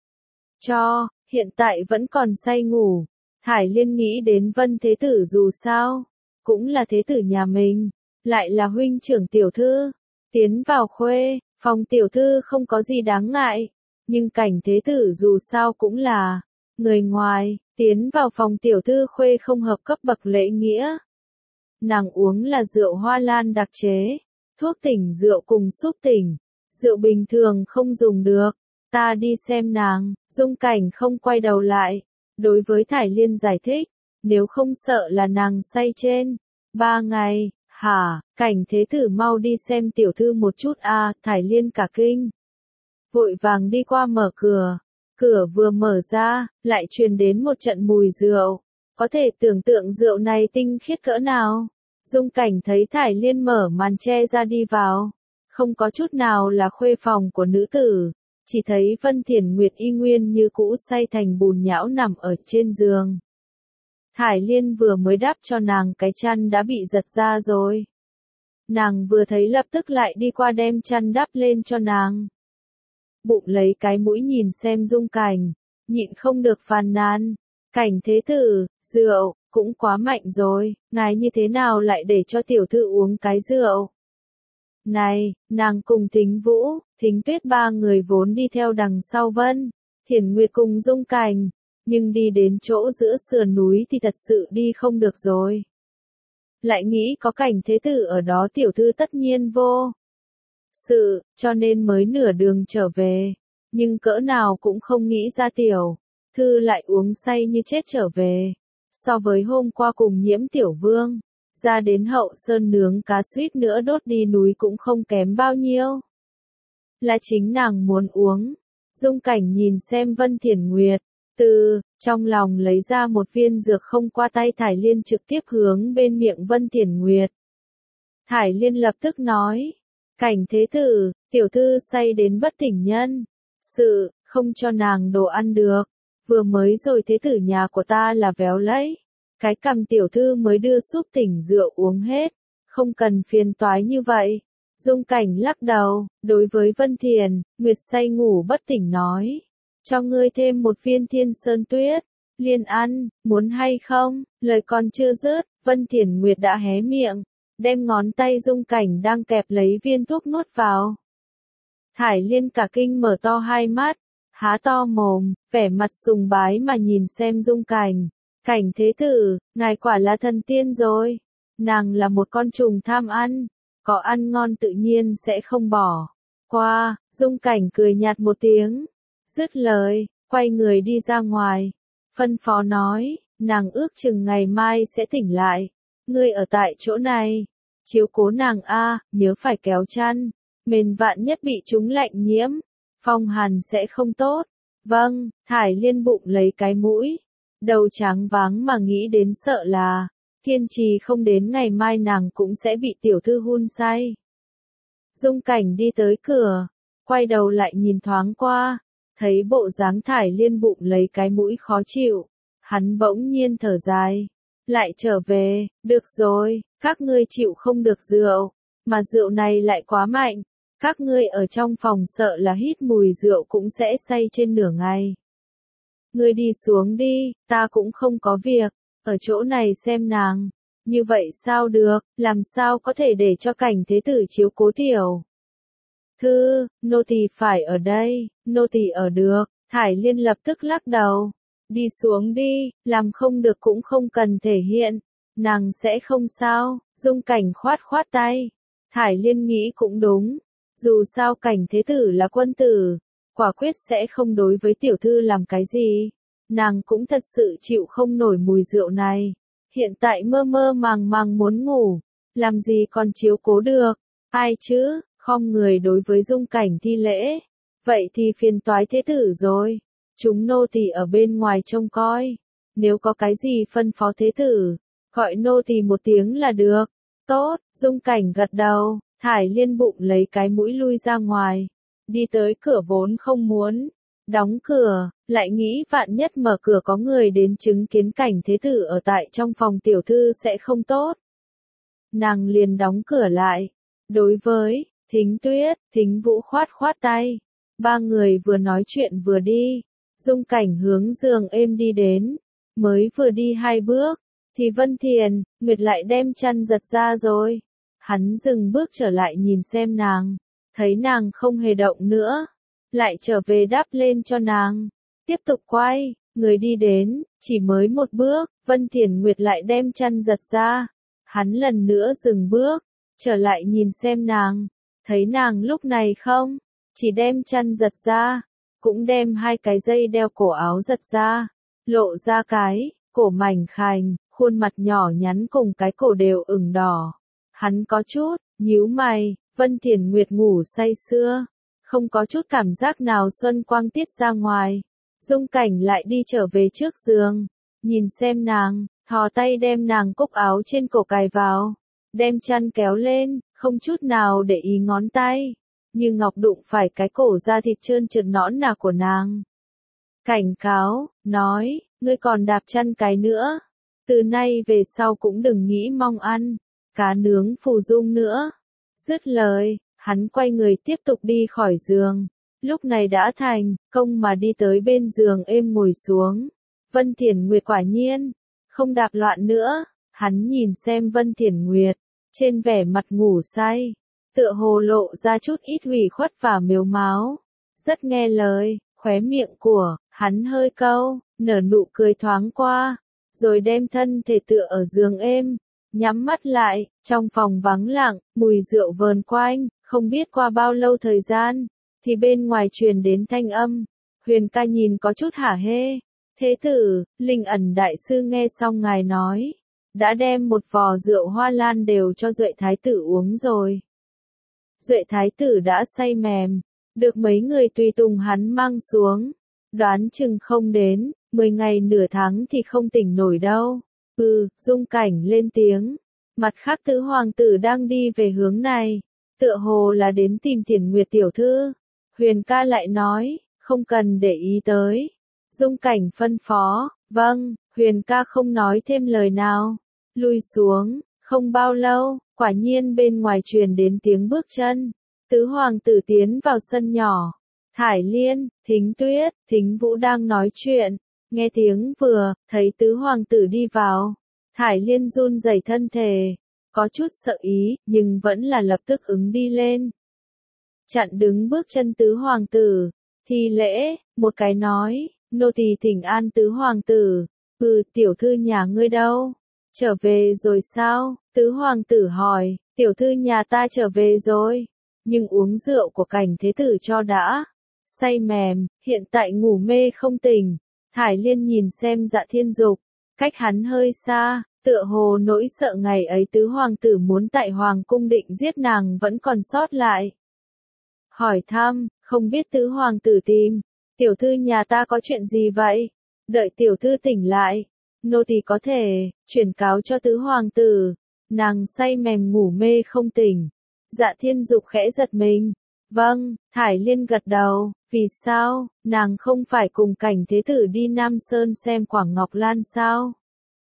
cho, hiện tại vẫn còn say ngủ. Thải Liên nghĩ đến Vân thế tử dù sao cũng là thế tử nhà mình, lại là huynh trưởng tiểu thư, tiến vào khuê phòng tiểu thư không có gì đáng ngại, nhưng Cảnh thế tử dù sao cũng là người ngoài, tiến vào phòng tiểu thư khuê không hợp cấp bậc lễ nghĩa. Nàng uống là rượu hoa lan đặc chế, thuốc tỉnh rượu cùng súp tỉnh rượu bình thường không dùng được. Ta đi xem nàng. Dung Cảnh không quay đầu lại, đối với Thải Liên giải thích, nếu không sợ là nàng say trên ba ngày. Hả? Cảnh thế tử mau đi xem tiểu thư một chút a. À, Thải Liên cả kinh, vội vàng đi qua mở cửa. Cửa vừa mở ra, lại truyền đến một trận mùi rượu, có thể tưởng tượng rượu này tinh khiết cỡ nào. Dung Cảnh thấy Thải Liên mở màn che ra đi vào, không có chút nào là khuê phòng của nữ tử, chỉ thấy Vân Thiển Nguyệt y nguyên như cũ say thành bùn nhão nằm ở trên giường. Thải Liên vừa mới đắp cho nàng cái chăn đã bị giật ra rồi. Nàng vừa thấy lập tức lại đi qua đem chăn đắp lên cho nàng. Bụng lấy cái mũi nhìn xem Dung Cảnh, nhịn không được phàn nàn. Cảnh thế tử, rượu, cũng quá mạnh rồi, ngài như thế nào lại để cho tiểu thư uống cái rượu? Này, nàng cùng Thính Vũ, Thính Tuyết ba người vốn đi theo đằng sau Vân Thiển Nguyệt cùng Dung Cảnh, nhưng đi đến chỗ giữa sườn núi thì thật sự đi không được rồi. Lại nghĩ có Cảnh thế tử ở đó tiểu thư tất nhiên vô sự, cho nên mới nửa đường trở về, nhưng cỡ nào cũng không nghĩ ra tiểu thư lại uống say như chết trở về. So với hôm qua cùng Nhiễm Tiểu Vương, ra đến Hậu Sơn nướng cá suýt nữa đốt đi núi cũng không kém bao nhiêu. Là chính nàng muốn uống. Dung Cảnh nhìn xem Vân Thiển Nguyệt, từ trong lòng lấy ra một viên dược không qua tay Thải Liên trực tiếp hướng bên miệng Vân Thiển Nguyệt. Thải Liên lập tức nói, Cảnh thế tử, tiểu thư say đến bất tỉnh nhân sự, không cho nàng đồ ăn được. Vừa mới rồi thế tử nhà của ta là véo lấy. Cái cầm tiểu thư mới đưa súp tỉnh rượu uống hết. Không cần phiền toái như vậy. Dung Cảnh lắc đầu, đối với Vân Thiền, Nguyệt say ngủ bất tỉnh nói. Cho ngươi thêm một viên Thiên Sơn Tuyết. Liên ăn, muốn hay không? Lời còn chưa dứt, Vân Thiền Nguyệt đã hé miệng. Đem ngón tay Dung Cảnh đang kẹp lấy viên thuốc nuốt vào. Thải Liên cả kinh mở to hai mắt. Há to mồm, vẻ mặt sùng bái mà nhìn xem Dung Cảnh. Cảnh thế tử, ngài quả là thần tiên rồi. Nàng là một con trùng tham ăn. Có ăn ngon tự nhiên sẽ không bỏ qua. Dung Cảnh cười nhạt một tiếng. Dứt lời, quay người đi ra ngoài. Phân phó nói, nàng ước chừng ngày mai sẽ tỉnh lại. Ngươi ở tại chỗ này. Chiếu cố nàng a, nhớ phải kéo chăn. Mền vạn nhất bị chúng lạnh nhiễm. Phong hàn sẽ không tốt. Vâng, Thải Liên bụng lấy cái mũi. Đầu trắng váng mà nghĩ đến sợ là, kiên trì không đến ngày mai nàng cũng sẽ bị tiểu thư hun say. Dung Cảnh đi tới cửa, quay đầu lại nhìn thoáng qua, thấy bộ dáng Thải Liên bụng lấy cái mũi khó chịu. Hắn bỗng nhiên thở dài, lại trở về, được rồi, các ngươi chịu không được rượu, mà rượu này lại quá mạnh. Các ngươi ở trong phòng sợ là hít mùi rượu cũng sẽ say trên nửa ngày. Ngươi đi xuống đi, ta cũng không có việc, ở chỗ này xem nàng. Như vậy sao được, làm sao có thể để cho Cảnh thế tử chiếu cố tiểu thư, nô tỳ phải ở đây, nô tỳ ở được. Thải Liên lập tức lắc đầu. Đi xuống đi, làm không được cũng không cần thể hiện. Nàng sẽ không sao. Dung Cảnh khoát khoát tay. Thải Liên nghĩ cũng đúng. Dù sao Cảnh thế tử là quân tử, quả quyết sẽ không đối với tiểu thư làm cái gì. Nàng cũng thật sự chịu không nổi mùi rượu này. Hiện tại mơ mơ màng màng muốn ngủ, làm gì còn chiếu cố được. Ai chứ, khom người đối với Dung Cảnh thi lễ. Vậy thì phiền toái thế tử rồi. Chúng nô tỳ ở bên ngoài trông coi. Nếu có cái gì phân phó thế tử, gọi nô tỳ một tiếng là được. Tốt, Dung Cảnh gật đầu. Thải Liên bụng lấy cái mũi lui ra ngoài. Đi tới cửa vốn không muốn đóng cửa, lại nghĩ vạn nhất mở cửa có người đến chứng kiến Cảnh thế tử ở tại trong phòng tiểu thư sẽ không tốt. Nàng liền đóng cửa lại. Đối với Thính Tuyết, Thính Vũ khoát khoát tay. Ba người vừa nói chuyện vừa đi. Dung Cảnh hướng giường êm đi đến. Mới vừa đi hai bước, thì Vân Thiền, Nguyệt lại đem chăn giật ra rồi. Hắn dừng bước trở lại nhìn xem nàng, thấy nàng không hề động nữa, lại trở về đáp lên cho nàng, tiếp tục quay, người đi đến, chỉ mới một bước, Vân Thiển Nguyệt lại đem chăn giật ra, hắn lần nữa dừng bước, trở lại nhìn xem nàng, thấy nàng lúc này không, chỉ đem chăn giật ra, cũng đem hai cái dây đeo cổ áo giật ra, lộ ra cái, cổ mảnh khảnh, khuôn mặt nhỏ nhắn cùng cái cổ đều ửng đỏ. Hắn có chút, nhíu mày, Vân Thiển Nguyệt ngủ say sưa, không có chút cảm giác nào xuân quang tiết ra ngoài. Dung Cảnh lại đi trở về trước giường, nhìn xem nàng, thò tay đem nàng cúc áo trên cổ cài vào, đem chăn kéo lên, không chút nào để ý ngón tay, như ngọc đụng phải cái cổ da thịt trơn trượt nõn nà của nàng. Cảnh cáo, nói, ngươi còn đạp chăn cái nữa, từ nay về sau cũng đừng nghĩ mong ăn cá nướng phù dung nữa. Dứt lời, hắn quay người tiếp tục đi khỏi giường. Lúc này đã thành công mà đi tới bên giường êm ngồi xuống. Vân Thiển Nguyệt quả nhiên không đạp loạn nữa. Hắn nhìn xem Vân Thiển Nguyệt, trên vẻ mặt ngủ say, tựa hồ lộ ra chút ít ủy khuất và mếu máo. Rất nghe lời, khóe miệng của hắn hơi câu, nở nụ cười thoáng qua, rồi đem thân thể tựa ở giường êm, nhắm mắt lại. Trong phòng vắng lặng, mùi rượu vờn quanh, không biết qua bao lâu thời gian, thì bên ngoài truyền đến thanh âm. Huyền ca nhìn có chút hả hê. Thế tử, Linh Ẩn đại sư nghe xong ngài nói, đã đem một vò rượu hoa lan đều cho Duệ thái tử uống rồi. Duệ thái tử đã say mềm, được mấy người tùy tùng hắn mang xuống, đoán chừng không đến mười ngày nửa tháng thì không tỉnh nổi đâu. Ừ, Dung Cảnh lên tiếng. Mặt khác tứ hoàng tử đang đi về hướng này, tựa hồ là đến tìm Thiển Nguyệt tiểu thư. Huyền ca lại nói, không cần để ý tới. Dung Cảnh phân phó, vâng. Huyền ca không nói thêm lời nào, lui xuống. Không bao lâu, quả nhiên bên ngoài truyền đến tiếng bước chân. Tứ hoàng tử tiến vào sân nhỏ. Thải Liên, Thính Tuyết, Thính Vũ đang nói chuyện. Nghe tiếng vừa, thấy tứ hoàng tử đi vào. Thải Liên run rẩy thân thể, có chút sợ ý, nhưng vẫn là lập tức ứng đi lên. Chặn đứng bước chân tứ hoàng tử, thi lễ, một cái nói, nô tỳ thỉnh an tứ hoàng tử. Ừ, tiểu thư nhà ngươi đâu? Trở về rồi sao? Tứ hoàng tử hỏi, tiểu thư nhà ta trở về rồi, nhưng uống rượu của Cảnh thế tử cho đã. Say mềm, hiện tại ngủ mê không tỉnh. Thải Liên nhìn xem Dạ Thiên Dục, cách hắn hơi xa, tựa hồ nỗi sợ ngày ấy tứ hoàng tử muốn tại hoàng cung định giết nàng vẫn còn sót lại. Hỏi thăm, không biết tứ hoàng tử tìm, tiểu thư nhà ta có chuyện gì vậy? Đợi tiểu thư tỉnh lại, nô tỳ có thể chuyển cáo cho tứ hoàng tử. Nàng say mềm ngủ mê không tỉnh. Dạ Thiên Dục khẽ giật mình. Vâng, Thải Liên gật đầu. Vì sao, nàng không phải cùng Cảnh thế tử đi Nam Sơn xem Quảng Ngọc Lan sao?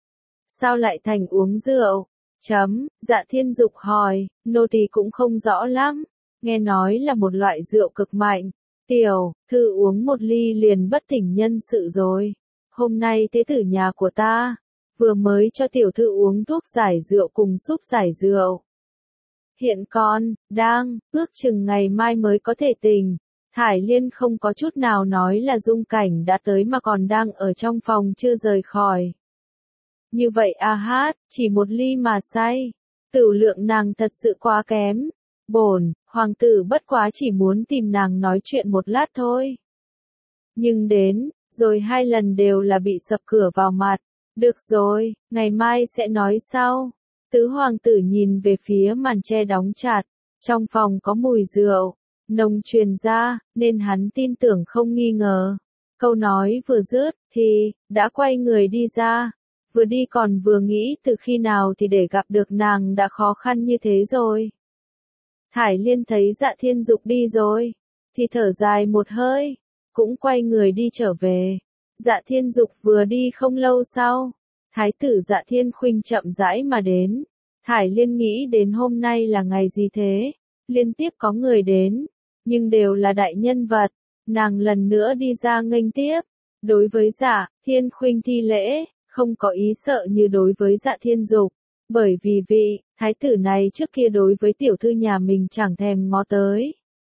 Sao lại thành uống rượu? Chấm, Dạ Thiên Dục hỏi, nô tỳ cũng không rõ lắm. Nghe nói là một loại rượu cực mạnh. Tiểu thư uống một ly liền bất tỉnh nhân sự rồi. Hôm nay thế tử nhà của ta vừa mới cho tiểu thư uống thuốc giải rượu cùng xúc giải rượu. Hiện con đang ước chừng ngày mai mới có thể tỉnh. Thải Liên không có chút nào nói là Dung Cảnh đã tới mà còn đang ở trong phòng chưa rời khỏi. Như vậy a hát, chỉ một ly mà say. Tửu lượng nàng thật sự quá kém. Bổn hoàng tử bất quá chỉ muốn tìm nàng nói chuyện một lát thôi. Nhưng đến rồi hai lần đều là bị sập cửa vào mặt. Được rồi, ngày mai sẽ nói sau. Tứ hoàng tử nhìn về phía màn che đóng chặt. Trong phòng có mùi rượu nồng truyền ra, nên hắn tin tưởng không nghi ngờ. Câu nói vừa dứt, thì đã quay người đi ra. Vừa đi còn vừa nghĩ từ khi nào thì để gặp được nàng đã khó khăn như thế rồi. Thải Liên thấy Dạ Thiên Dục đi rồi, thì thở dài một hơi, cũng quay người đi trở về. Dạ Thiên Dục vừa đi không lâu sau, Thái tử Dạ Thiên Khuynh chậm rãi mà đến. Thải Liên nghĩ đến hôm nay là ngày gì thế, liên tiếp có người đến, nhưng đều là đại nhân vật. Nàng lần nữa đi ra nghênh tiếp. Đối với Dạ Thiên Khuynh thi lễ, không có ý sợ như đối với Dạ Thiên Dục, bởi vì vị thái tử này trước kia đối với tiểu thư nhà mình chẳng thèm ngó tới,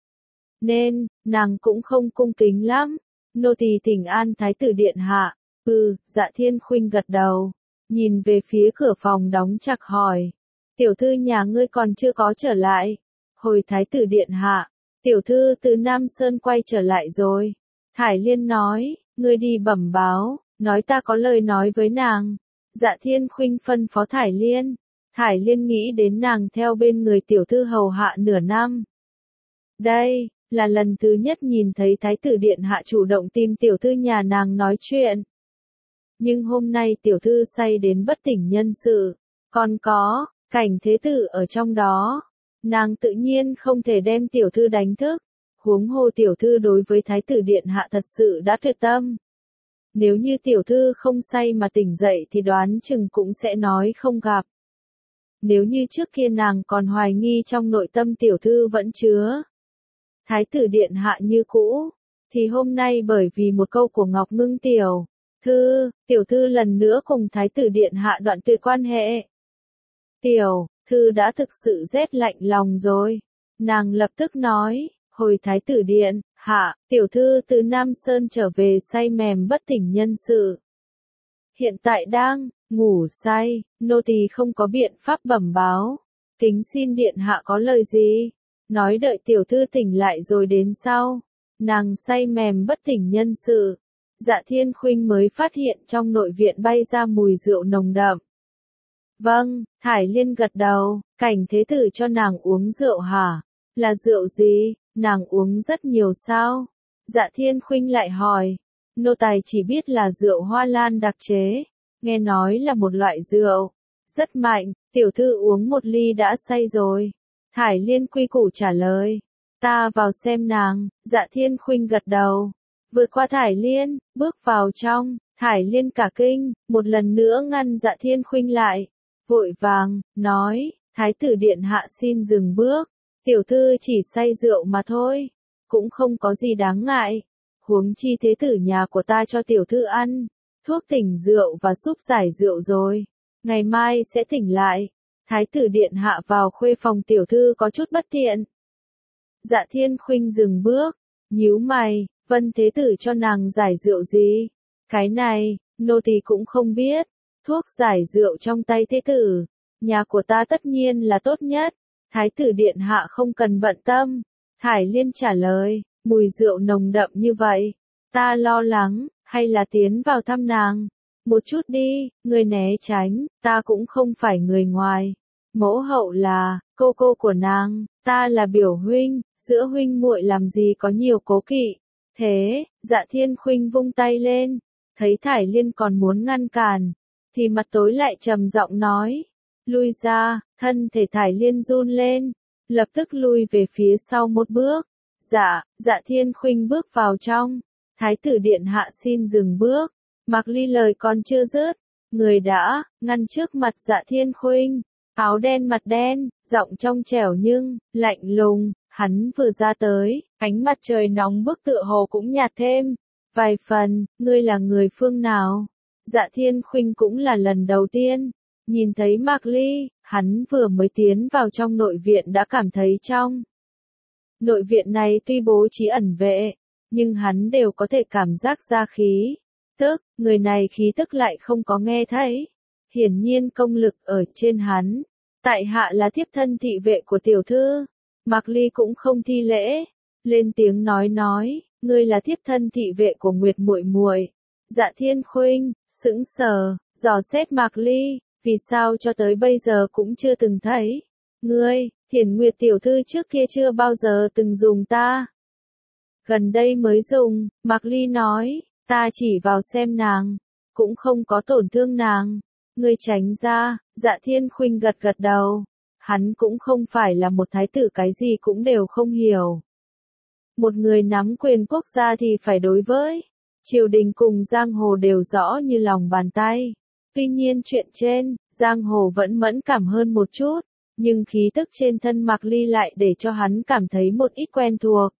nên nàng cũng không cung kính lắm. Nô tỳ thỉnh an thái tử điện hạ. Ừ, Dạ Thiên Khuynh gật đầu, nhìn về phía cửa phòng đóng chặt hỏi, tiểu thư nhà ngươi còn chưa có trở lại? Hồi thái tử điện hạ, tiểu thư từ Nam Sơn quay trở lại rồi. Thải Liên nói, ngươi đi bẩm báo, nói ta có lời nói với nàng. Dạ Thiên Khuynh phân phó Thải Liên. Thải Liên nghĩ đến nàng theo bên người tiểu thư hầu hạ nửa năm. Đây là lần thứ nhất nhìn thấy thái tử điện hạ chủ động tìm tiểu thư nhà nàng nói chuyện. Nhưng hôm nay tiểu thư say đến bất tỉnh nhân sự, còn có Cảnh thế tử ở trong đó. Nàng tự nhiên không thể đem tiểu thư đánh thức. Huống hồ tiểu thư đối với thái tử điện hạ thật sự đã tuyệt tâm. Nếu như tiểu thư không say mà tỉnh dậy thì đoán chừng cũng sẽ nói không gặp. Nếu như trước kia nàng còn hoài nghi trong nội tâm tiểu thư vẫn chứa Thái tử điện hạ như cũ, thì hôm nay bởi vì một câu của Ngọc Ngưng tiểu thư, tiểu thư lần nữa cùng Thái tử điện hạ đoạn tuyệt quan hệ. Tiểu thư đã thực sự rét lạnh lòng rồi. Nàng lập tức nói, hồi Thái tử điện hạ, tiểu thư từ Nam Sơn trở về say mềm bất tỉnh nhân sự. Hiện tại đang ngủ say, nô tỳ không có biện pháp bẩm báo. Kính xin điện hạ có lời gì? Nói đợi tiểu thư tỉnh lại rồi đến sau. Nàng say mềm bất tỉnh nhân sự. Dạ Thiên Khuynh mới phát hiện trong nội viện bay ra mùi rượu nồng đậm. Vâng, Thải Liên gật đầu, Cảnh thế tử cho nàng uống rượu hả? Là rượu gì? Nàng uống rất nhiều sao? Dạ Thiên Khuynh lại hỏi. Nô tài chỉ biết là rượu hoa lan đặc chế, nghe nói là một loại rượu rất mạnh, tiểu thư uống một ly đã say rồi. Thải Liên quy củ trả lời. Ta vào xem nàng. Dạ Thiên Khuynh gật đầu, vượt qua Thải Liên, bước vào trong. Thải Liên cả kinh, một lần nữa ngăn Dạ Thiên Khuynh lại, vội vàng nói, Thái tử điện hạ xin dừng bước, tiểu thư chỉ say rượu mà thôi, cũng không có gì đáng ngại. Huống chi thế tử nhà của ta cho tiểu thư ăn thuốc tỉnh rượu và giúp giải rượu rồi, ngày mai sẽ tỉnh lại. Thái tử điện hạ vào khuê phòng tiểu thư có chút bất tiện. Dạ Thiên Khuynh dừng bước, nhíu mày, Vân thế tử cho nàng giải rượu gì? Cái này, nô tỳ cũng không biết. Thuốc giải rượu trong tay thế tử, nhà của ta tất nhiên là tốt nhất. Thái tử điện hạ không cần bận tâm. Thải Liên trả lời, mùi rượu nồng đậm như vậy, ta lo lắng, hay là tiến vào thăm nàng một chút đi, người né tránh, ta cũng không phải người ngoài. Mẫu hậu là cô cô của nàng, ta là biểu huynh, giữa huynh muội làm gì có nhiều cố kỵ. Thế, Dạ Thiên Khuynh vung tay lên, thấy Thải Liên còn muốn ngăn cản, thì mặt tối lại trầm giọng nói, lui ra. Thân thể Thải Liên run lên, lập tức lui về phía sau một bước. Dạ, Dạ Thiên Khuynh bước vào trong. Thái tử điện hạ xin dừng bước. Mạc Ly lời còn chưa dứt, người đã ngăn trước mặt Dạ Thiên Khuynh, áo đen mặt đen, giọng trong trẻo nhưng lạnh lùng. Hắn vừa ra tới, ánh mặt trời nóng bức tựa hồ cũng nhạt thêm vài phần. Ngươi là người phương nào? Dạ Thiên Khuynh cũng là lần đầu tiên nhìn thấy Mạc Ly. Hắn vừa mới tiến vào trong nội viện đã cảm thấy trong nội viện này tuy bố trí ẩn vệ, nhưng hắn đều có thể cảm giác ra khí tức, người này khí tức lại không có nghe thấy. Hiển nhiên công lực ở trên hắn. Tại hạ là thiếp thân thị vệ của tiểu thư. Mạc Ly cũng không thi lễ, lên tiếng nói nói, ngươi là thiếp thân thị vệ của Nguyệt muội muội. Dạ Thiên Khuynh sững sờ, dò xét Mạc Ly, vì sao cho tới bây giờ cũng chưa từng thấy ngươi? Thiền Nguyệt tiểu thư trước kia chưa bao giờ từng dùng ta, gần đây mới dùng. Mạc Ly nói, ta chỉ vào xem nàng, cũng không có tổn thương nàng. Ngươi tránh ra. Dạ Thiên Khuynh gật gật đầu. Hắn cũng không phải là một thái tử cái gì cũng đều không hiểu. Một người nắm quyền quốc gia thì phải đối với triều đình cùng giang hồ đều rõ như lòng bàn tay. Tuy nhiên chuyện trên, giang hồ vẫn mẫn cảm hơn một chút, nhưng khí tức trên thân Mạc Ly lại để cho hắn cảm thấy một ít quen thuộc.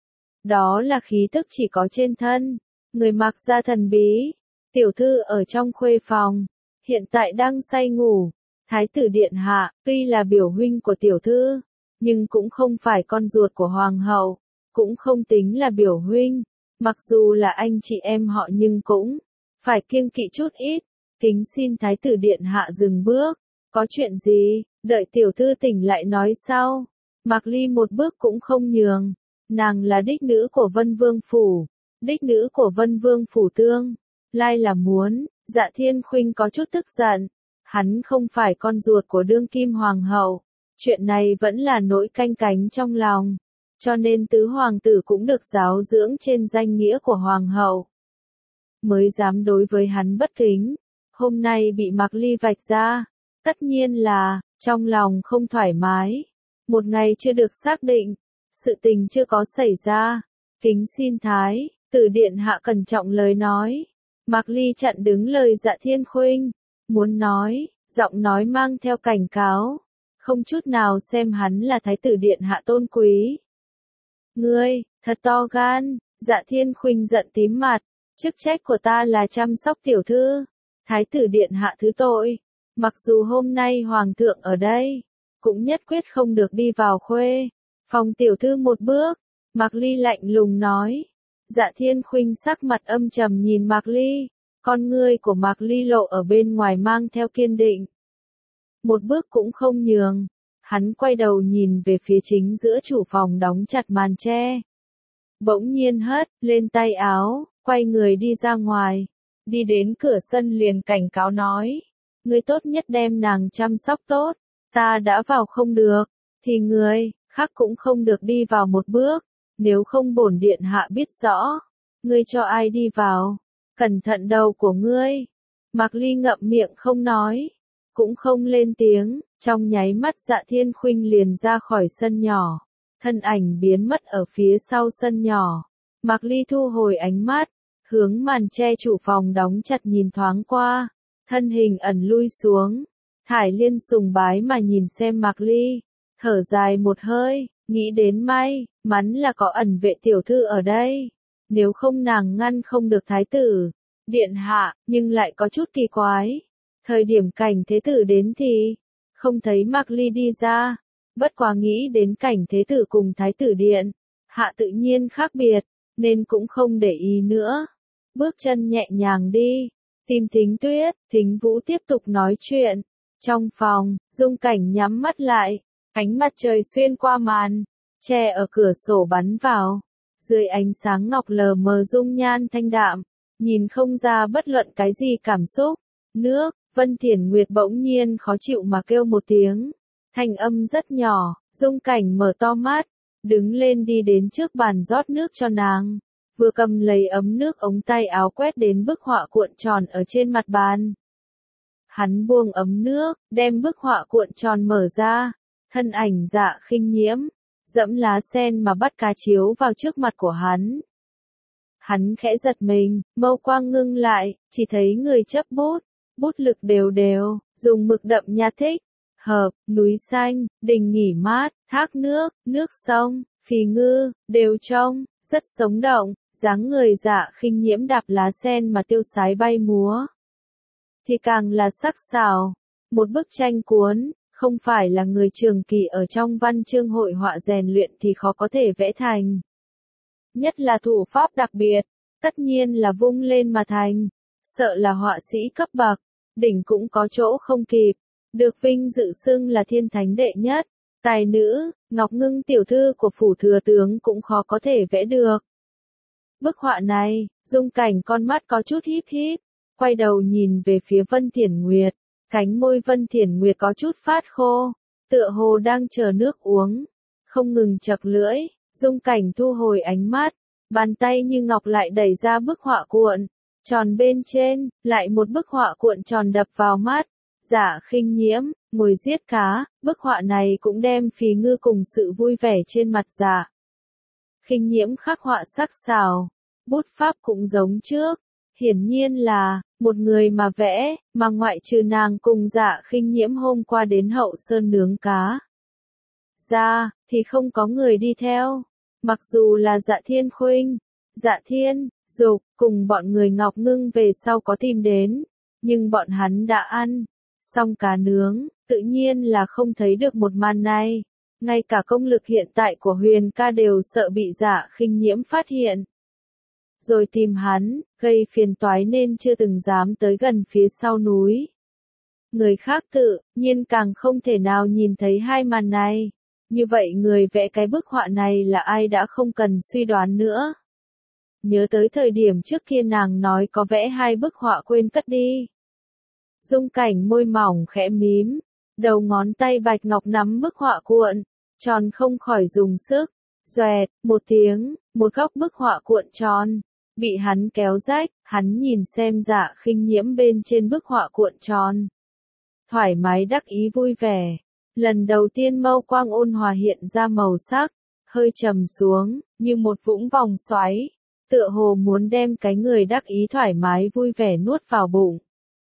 Đó là khí tức chỉ có trên thân người Mạc gia thần bí. Tiểu thư ở trong khuê phòng, hiện tại đang say ngủ. Thái tử điện hạ, tuy là biểu huynh của tiểu thư, nhưng cũng không phải con ruột của hoàng hậu, cũng không tính là biểu huynh. Mặc dù là anh chị em họ nhưng cũng phải kiêng kỵ chút ít. Kính xin thái tử điện hạ dừng bước. Có chuyện gì, đợi tiểu thư tỉnh lại nói sau. Mạc Ly một bước cũng không nhường. Nàng là đích nữ của Vân Vương Phủ, đích nữ của Vân Vương Phủ tương lai là muốn. Dạ Thiên Khuynh có chút tức giận. Hắn không phải con ruột của đương kim hoàng hậu. Chuyện này vẫn là nỗi canh cánh trong lòng. Cho nên tứ hoàng tử cũng được giáo dưỡng trên danh nghĩa của hoàng hậu, mới dám đối với hắn bất kính. Hôm nay bị Mạc Ly vạch ra, tất nhiên là trong lòng không thoải mái. Một ngày chưa được xác định, sự tình chưa có xảy ra. Kính xin thái tử điện hạ cẩn trọng lời nói. Mạc Ly chặn đứng lời Dạ Thiên Khuynh muốn nói. giọng nói mang theo cảnh cáo, không chút nào xem hắn là thái tử điện hạ tôn quý. Ngươi, thật to gan, Dạ Thiên Khuynh giận tím mặt, chức trách của ta là chăm sóc tiểu thư, thái tử điện hạ thứ tội, mặc dù hôm nay hoàng thượng ở đây, cũng nhất quyết không được đi vào khuê phòng tiểu thư một bước. Mạc Ly lạnh lùng nói. Dạ Thiên Khuynh sắc mặt âm trầm nhìn Mạc Ly, con ngươi của Mạc Ly lộ ở bên ngoài mang theo kiên định. Một bước cũng không nhường, hắn quay đầu nhìn về phía chính giữa chủ phòng đóng chặt màn che. Bỗng nhiên hất lên tay áo, quay người đi ra ngoài, đi đến cửa sân liền cảnh cáo nói, ngươi tốt nhất đem nàng chăm sóc tốt, ta đã vào không được, thì người khác cũng không được đi vào một bước, nếu không bổn điện hạ biết rõ, ngươi cho ai đi vào, cẩn thận đầu của ngươi. Mạc Ly ngậm miệng không nói, cũng không lên tiếng, trong nháy mắt Dạ Thiên Khuynh liền ra khỏi sân nhỏ, thân ảnh biến mất ở phía sau sân nhỏ. Mạc Ly thu hồi ánh mắt, hướng màn che chủ phòng đóng chặt nhìn thoáng qua, thân hình ẩn lui xuống. Thải Liên sùng bái mà nhìn xem Mạc Ly, thở dài một hơi, nghĩ đến may mắn là có ẩn vệ tiểu thư ở đây, nếu không nàng ngăn không được thái tử điện hạ, nhưng lại có chút kỳ quái. Thời điểm Cảnh thế tử đến thì không thấy Mạc Ly đi ra, bất quá nghĩ đến Cảnh thế tử cùng thái tử điện hạ tự nhiên khác biệt, nên cũng không để ý nữa. Bước chân nhẹ nhàng đi, tìm Thính Tuyết, Thính Vũ tiếp tục nói chuyện. Trong phòng, Dung Cảnh nhắm mắt lại, ánh mặt trời xuyên qua màn che ở cửa sổ bắn vào, dưới ánh sáng ngọc lờ mờ dung nhan thanh đạm, nhìn không ra bất luận cái gì cảm xúc. Nước, Vân Thiển Nguyệt bỗng nhiên khó chịu mà kêu một tiếng, thanh âm rất nhỏ. Dung Cảnh mở to mắt, đứng lên đi đến trước bàn rót nước cho nàng, vừa cầm lấy ấm nước ống tay áo quét đến bức họa cuộn tròn ở trên mặt bàn. Hắn buông ấm nước, đem bức họa cuộn tròn mở ra, thân ảnh Dạ Khinh Nhiễm, dẫm lá sen mà bắt cá chiếu vào trước mặt của hắn. Hắn khẽ giật mình, mâu quang ngưng lại, chỉ thấy người chấp bút, bút lực đều đều, dùng mực đậm nhạt thích, hợp, núi xanh, đình nghỉ mát, thác nước, nước sông, phì ngư, đều trông rất sống động, dáng người Dạ Khinh Nhiễm đạp lá sen mà tiêu sái bay múa, thì càng là sắc sảo. Một bức tranh cuốn, không phải là người trường kỳ ở trong văn chương hội họa rèn luyện thì khó có thể vẽ thành. Nhất là thủ pháp đặc biệt, tất nhiên là vung lên mà thành, sợ là họa sĩ cấp bậc, đỉnh cũng có chỗ không kịp, được vinh dự xưng là thiên thánh đệ nhất. Tài nữ, Ngọc Ngưng tiểu thư của phủ thừa tướng cũng khó có thể vẽ được. Bức họa này, Dung Cảnh con mắt có chút híp híp, quay đầu nhìn về phía Vân Thiển Nguyệt, cánh môi Vân Thiển Nguyệt có chút phát khô, tựa hồ đang chờ nước uống, không ngừng chậc lưỡi. Dung Cảnh thu hồi ánh mắt, bàn tay như ngọc lại đẩy ra bức họa cuộn tròn bên trên, lại một bức họa cuộn tròn đập vào mắt. Dạ Khinh Nhiễm ngồi giết cá, bức họa này cũng đem phì ngư cùng sự vui vẻ trên mặt Dạ Khinh Nhiễm khắc họa sắc sảo, bút pháp cũng giống trước, hiển nhiên là một người mà vẽ, mà ngoại trừ nàng cùng Dạ Khinh Nhiễm hôm qua đến Hậu Sơn nướng cá ra, thì không có người đi theo. Mặc dù là Dạ Thiên Khuynh, Dạ Thiên Dục cùng bọn người Ngọc Ngưng về sau có tìm đến, nhưng bọn hắn đã ăn xong cá nướng, tự nhiên là không thấy được một màn này. Ngay cả công lực hiện tại của Huyền ca đều sợ bị Dạ Khinh Nhiễm phát hiện, rồi tìm hắn, gây phiền toái nên chưa từng dám tới gần phía sau núi. Người khác tự nhiên càng không thể nào nhìn thấy hai màn này. Như vậy người vẽ cái bức họa này là ai đã không cần suy đoán nữa. Nhớ tới thời điểm trước kia nàng nói có vẽ hai bức họa quên cất đi. Dung Cảnh môi mỏng khẽ mím, đầu ngón tay bạch ngọc nắm bức họa cuộn tròn không khỏi dùng sức, xoẹt một tiếng, một góc bức họa cuộn tròn bị hắn kéo rách. Hắn nhìn xem Dạ Khinh Nhiễm bên trên bức họa cuộn tròn, thoải mái đắc ý vui vẻ. Lần đầu tiên mâu quang ôn hòa hiện ra màu sắc, hơi trầm xuống, như một vũng vòng xoáy, tựa hồ muốn đem cái người đắc ý thoải mái vui vẻ nuốt vào bụng.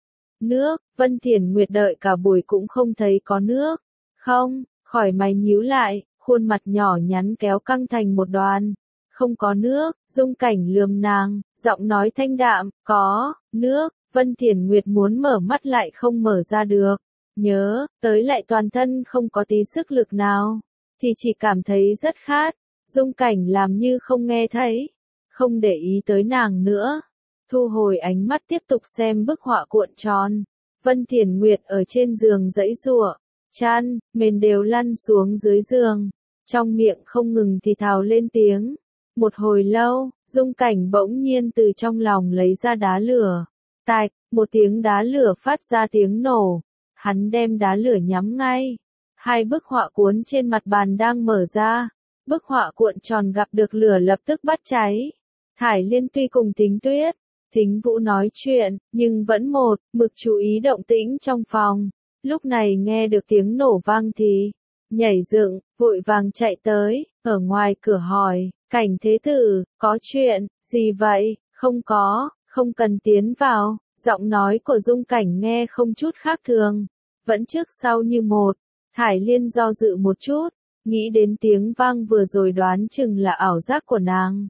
Nước, Vân Thiển Nguyệt đợi cả buổi cũng không thấy có nước. Không, khỏi mày nhíu lại, khuôn mặt nhỏ nhắn kéo căng thành một đoàn. Không có nước, Dung Cảnh lườm nàng, giọng nói thanh đạm, có, nước, Vân Thiển Nguyệt muốn mở mắt lại không mở ra được. Nhớ, tới lại toàn thân không có tí sức lực nào, thì chỉ cảm thấy rất khát. Dung Cảnh làm như không nghe thấy, không để ý tới nàng nữa. Thu hồi ánh mắt tiếp tục xem bức họa cuộn tròn. Vân Thiển Nguyệt ở trên giường giãy giụa, chăn, mền đều lăn xuống dưới giường. Trong miệng không ngừng thì thào lên tiếng. Một hồi lâu, Dung Cảnh bỗng nhiên từ trong lòng lấy ra đá lửa. Tạch, một tiếng đá lửa phát ra tiếng nổ. Hắn đem đá lửa nhắm ngay. Hai bức họa cuốn trên mặt bàn đang mở ra. Bức họa cuộn tròn gặp được lửa lập tức bắt cháy. Thải Liên tuy cùng Thính Tuyết, Thính Vũ nói chuyện, nhưng vẫn một mực chú ý động tĩnh trong phòng. Lúc này nghe được tiếng nổ vang thì nhảy dựng, vội vàng chạy tới, ở ngoài cửa hỏi, Cảnh thế tử, có chuyện gì vậy? Không có, không cần tiến vào. Giọng nói của Dung Cảnh nghe không chút khác thường, vẫn trước sau như một. Thải Liên do dự một chút, nghĩ đến tiếng vang vừa rồi đoán chừng là ảo giác của nàng,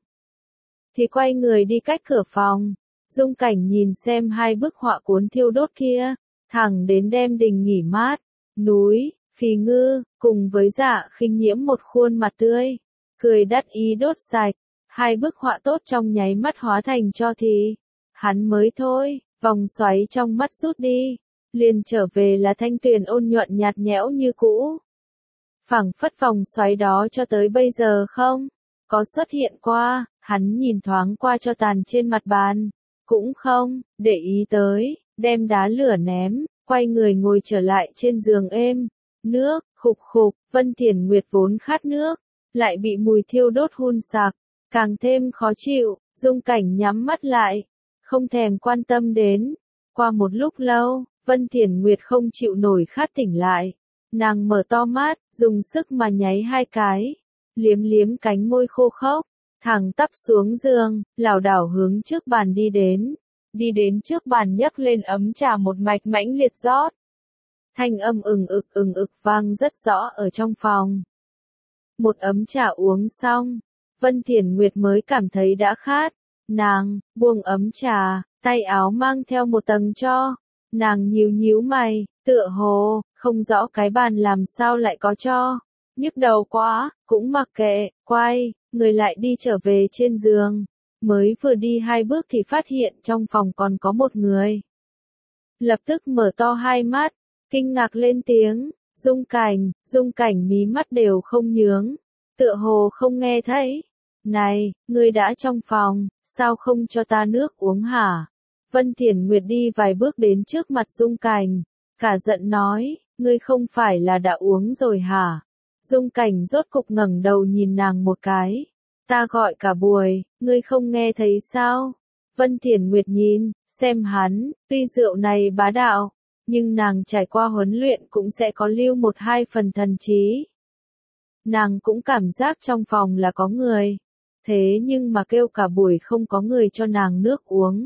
thì quay người đi cách cửa phòng. Dung Cảnh nhìn xem hai bức họa cuốn thiêu đốt kia, thẳng đến đem đình nghỉ mát, núi, Phì Ngư, cùng với Dạ Khinh Nhiễm một khuôn mặt tươi, cười đắc ý đốt sạch. Hai bức họa tốt trong nháy mắt hóa thành tro thì, hắn mới thôi, vòng xoáy trong mắt rút đi, liền trở về là thanh tuyền ôn nhuận nhạt nhẽo như cũ. Phảng phất vòng xoáy đó cho tới bây giờ không có xuất hiện qua. Hắn nhìn thoáng qua cho tàn trên mặt bàn, cũng không để ý tới, đem đá lửa ném, quay người ngồi trở lại trên giường êm. Nước, khục khục, Vân Thiển Nguyệt vốn khát nước, lại bị mùi thiêu đốt hun sạc, càng thêm khó chịu. Dung Cảnh nhắm mắt lại, không thèm quan tâm đến. Qua một lúc lâu, Vân Thiển Nguyệt không chịu nổi khát tỉnh lại. Nàng mở to mắt, dùng sức mà nháy hai cái, liếm liếm cánh môi khô khốc, thẳng tắp xuống giường, lảo đảo hướng trước bàn đi đến. Đi đến trước bàn nhấc lên ấm trà một mạch mãnh liệt rót. Thanh âm ừng ực ừng ực vang rất rõ ở trong phòng. Một ấm trà uống xong, Vân Thiển Nguyệt mới cảm thấy đã khát. Nàng buông ấm trà, tay áo mang theo một tầng tro. Nàng nhíu nhíu mày, tựa hồ không rõ cái bàn làm sao lại có tro. Nhức đầu quá, cũng mặc kệ, quay người lại đi trở về trên giường. Mới vừa đi hai bước thì phát hiện trong phòng còn có một người. Lập tức mở to hai mắt, kinh ngạc lên tiếng. Dung Cảnh, Dung Cảnh mí mắt đều không nhướng, tựa hồ không nghe thấy. Này, ngươi đã trong phòng, sao không cho ta nước uống hả? Vân Thiển Nguyệt đi vài bước đến trước mặt Dung Cảnh, cả giận nói, ngươi không phải là đã uống rồi hả? Dung Cảnh rốt cục ngẩng đầu nhìn nàng một cái. Ta gọi cả buổi, ngươi không nghe thấy sao? Vân Thiển Nguyệt nhìn, xem hắn, tuy rượu này bá đạo, nhưng nàng trải qua huấn luyện cũng sẽ có lưu một hai phần thần trí. Nàng cũng cảm giác trong phòng là có người, thế nhưng mà kêu cả buổi không có người cho nàng nước uống.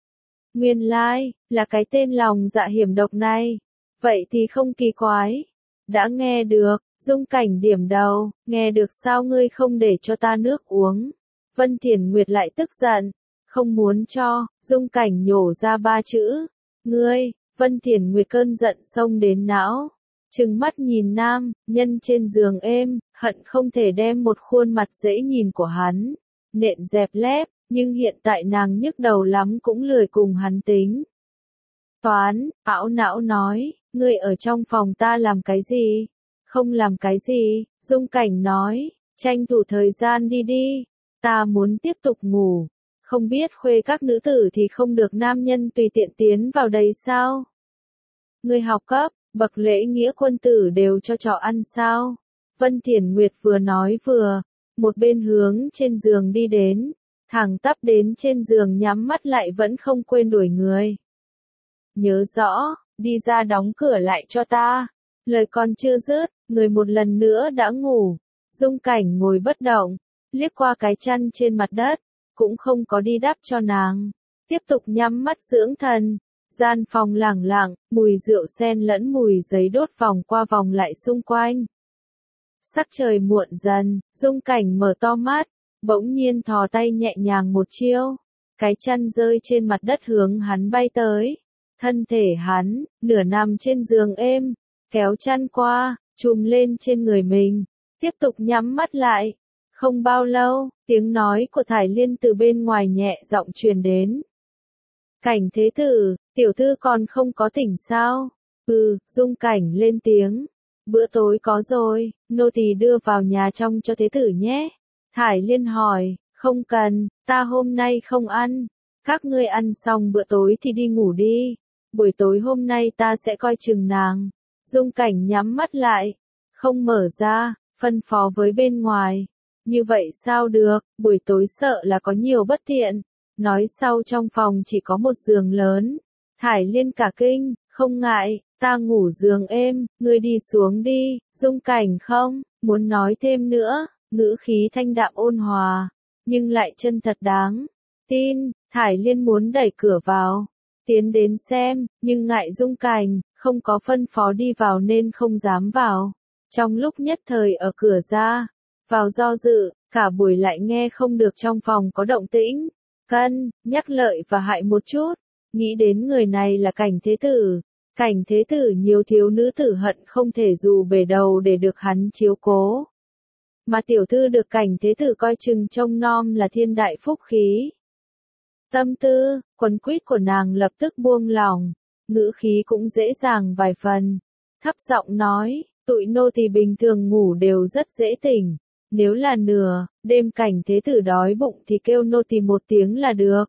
Nguyên lai, là cái tên lòng dạ hiểm độc này. Vậy thì không kỳ quái. Đã nghe được, Dung Cảnh điểm đầu, nghe được sao ngươi không để cho ta nước uống. Vân Thiển Nguyệt lại tức giận, không muốn cho. Dung Cảnh nhổ ra ba chữ, ngươi. Vân Thiển Nguyệt cơn giận xông đến não, trừng mắt nhìn nam nhân trên giường êm, hận không thể đem một khuôn mặt dễ nhìn của hắn nện dẹp lép, nhưng hiện tại nàng nhức đầu lắm cũng lười cùng hắn tính toán. Ảo não nói, ngươi ở trong phòng ta làm cái gì? Không làm cái gì. Dung Cảnh nói, tranh thủ thời gian đi đi, ta muốn tiếp tục ngủ. Không biết khuê các nữ tử thì không được nam nhân tùy tiện tiến vào đây sao? Ngươi học cấp, bậc lễ nghĩa quân tử đều cho trò ăn sao? Vân Thiển Nguyệt vừa nói vừa, một bên hướng trên giường đi đến, thẳng tắp đến trên giường nhắm mắt lại vẫn không quên đuổi người. Nhớ rõ, đi ra đóng cửa lại cho ta. Lời còn chưa dứt, người một lần nữa đã ngủ. Dung Cảnh ngồi bất động, liếc qua cái chăn trên mặt đất, cũng không có đi đắp cho nàng, tiếp tục nhắm mắt dưỡng thần. Gian phòng lẳng lặng, mùi rượu xen lẫn mùi giấy đốt vòng qua vòng lại xung quanh. Sắc trời muộn dần, Dung Cảnh mở to mắt, bỗng nhiên thò tay nhẹ nhàng một chiêu. Cái chăn rơi trên mặt đất hướng hắn bay tới. Thân thể hắn, nửa nằm trên giường êm, kéo chăn qua, chùm lên trên người mình, tiếp tục nhắm mắt lại. Không bao lâu, tiếng nói của Thải Liên từ bên ngoài nhẹ giọng truyền đến. Cảnh thế tử, tiểu thư còn không có tỉnh sao? Ừ, Dung Cảnh lên tiếng. Bữa tối có rồi, nô tỳ đưa vào nhà trong cho thế tử nhé. Thải Liên hỏi, không cần, ta hôm nay không ăn. Các ngươi ăn xong bữa tối thì đi ngủ đi. Buổi tối hôm nay ta sẽ coi chừng nàng. Dung Cảnh nhắm mắt lại, không mở ra, phân phó với bên ngoài. Như vậy sao được, buổi tối sợ là có nhiều bất tiện. Nói sau trong phòng chỉ có một giường lớn. Thải Liên cả kinh, không ngại, ta ngủ giường êm, ngươi đi xuống đi. Dung Cảnh không, muốn nói thêm nữa, ngữ khí thanh đạm ôn hòa, nhưng lại chân thật đáng tin. Thải Liên muốn đẩy cửa vào, tiến đến xem, nhưng ngại Dung Cảnh, không có phân phó đi vào nên không dám vào. Trong lúc nhất thời ở cửa ra, vào do dự, cả buổi lại nghe không được trong phòng có động tĩnh. Cân, nhắc lợi và hại một chút, nghĩ đến người này là Cảnh thế tử. Cảnh thế tử nhiều thiếu nữ tử hận không thể dù bể đầu để được hắn chiếu cố. Mà tiểu thư được Cảnh thế tử coi chừng trông nom là thiên đại phúc khí. Tâm tư, quấn quýt của nàng lập tức buông lỏng, ngữ khí cũng dễ dàng vài phần. Thấp giọng nói, tụi nô tỳ bình thường ngủ đều rất dễ tỉnh. Nếu là nửa đêm Cảnh thế tử đói bụng thì kêu nô tỳ một tiếng là được.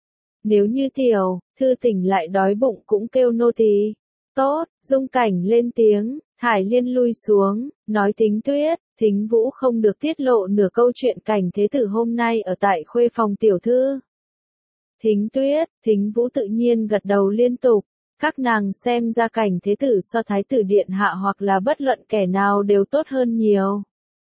Nếu như tiểu thư tỉnh lại đói bụng cũng kêu nô tỳ. Tốt, Dung Cảnh lên tiếng. Thải Liên lui xuống, nói Thính Tuyết, Thính Vũ không được tiết lộ nửa câu chuyện Cảnh thế tử hôm nay ở tại khuê phòng tiểu thư. Thính Tuyết, Thính Vũ tự nhiên gật đầu liên tục. Các nàng xem ra Cảnh thế tử so thái tử điện hạ hoặc là bất luận kẻ nào đều tốt hơn nhiều.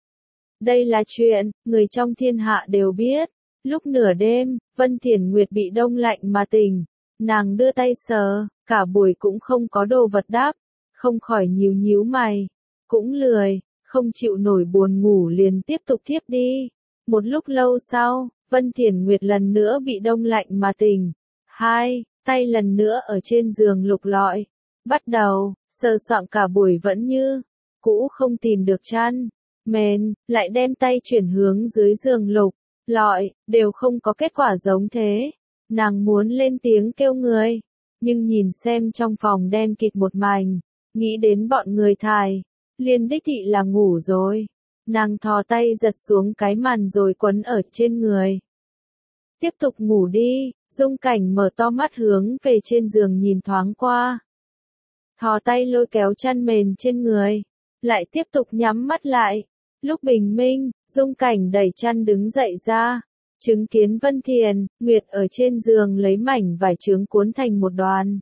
Đây là chuyện, người trong thiên hạ đều biết. Lúc nửa đêm, Vân Thiển Nguyệt bị đông lạnh mà tỉnh. Nàng đưa tay sờ, cả buổi cũng không có đồ vật đáp. Không khỏi nhíu nhíu mày. Cũng lười, không chịu nổi buồn ngủ liền tiếp tục thiếp đi. Một lúc lâu sau, Vân Thiển Nguyệt lần nữa bị đông lạnh mà tỉnh. Hai, tay lần nữa ở trên giường lục lọi. Bắt đầu, sờ soạng cả buổi vẫn như cũ không tìm được chăn. Mền, lại đem tay chuyển hướng dưới giường lục, lọi, đều không có kết quả giống thế. Nàng muốn lên tiếng kêu người, nhưng nhìn xem trong phòng đen kịt một mảnh, nghĩ đến bọn người Thải Liên đích thị là ngủ rồi. Nàng thò tay giật xuống cái màn rồi quấn ở trên người. Tiếp tục ngủ đi, Dung Cảnh mở to mắt hướng về trên giường nhìn thoáng qua. Thò tay lôi kéo chăn mền trên người, lại tiếp tục nhắm mắt lại. Lúc bình minh, Dung Cảnh đẩy chăn đứng dậy ra, chứng kiến Vân Thiền Nguyệt ở trên giường lấy mảnh vải chướng cuốn thành một đoàn.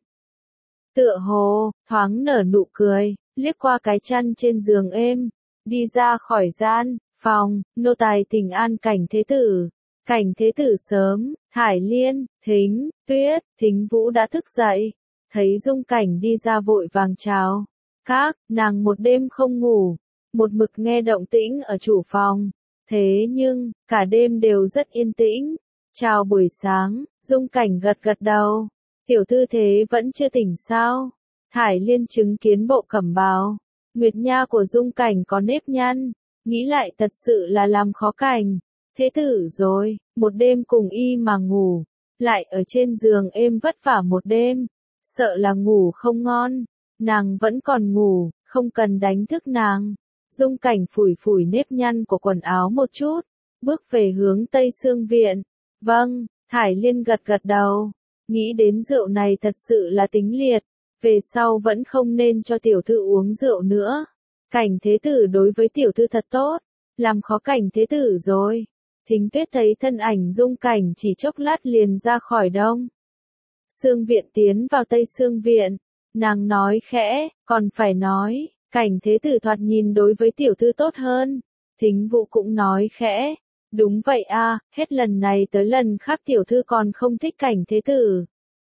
Tựa hồ, thoáng nở nụ cười, liếc qua cái chăn trên giường êm, đi ra khỏi gian phòng, nô tài thỉnh an Cảnh thế tử. Cảnh thế tử sớm, Thải Liên, Thính Tuyết, Thính Vũ đã thức dậy, thấy Dung Cảnh đi ra vội vàng chào. Các nàng một đêm không ngủ, một mực nghe động tĩnh ở chủ phòng. Thế nhưng, cả đêm đều rất yên tĩnh. Chào buổi sáng, Dung Cảnh gật gật đầu. Tiểu thư thế vẫn chưa tỉnh sao? Thải Liên chứng kiến bộ cẩm bào nguyệt nha của Dung Cảnh có nếp nhăn, nghĩ lại thật sự là làm khó Cảnh thế tử rồi. Một đêm cùng y mà ngủ, lại ở trên giường êm vất vả một đêm, sợ là ngủ không ngon. Nàng vẫn còn ngủ, không cần đánh thức nàng. Dung Cảnh phủi phủi nếp nhăn của quần áo một chút, bước về hướng Tây Sương Viện. Vâng, Thải Liên gật gật đầu, nghĩ đến rượu này thật sự là tính liệt, về sau vẫn không nên cho tiểu thư uống rượu nữa. Cảnh thế tử đối với tiểu thư thật tốt, làm khó Cảnh thế tử rồi. Thính Tuyết thấy thân ảnh Dung Cảnh chỉ chốc lát liền ra khỏi Đông Sương Viện tiến vào Tây Sương Viện, nàng nói khẽ, còn phải nói. Cảnh thế tử thoạt nhìn đối với tiểu thư tốt hơn. Thính Vũ cũng nói khẽ, đúng vậy a, hết lần này tới lần khác tiểu thư còn không thích Cảnh thế tử.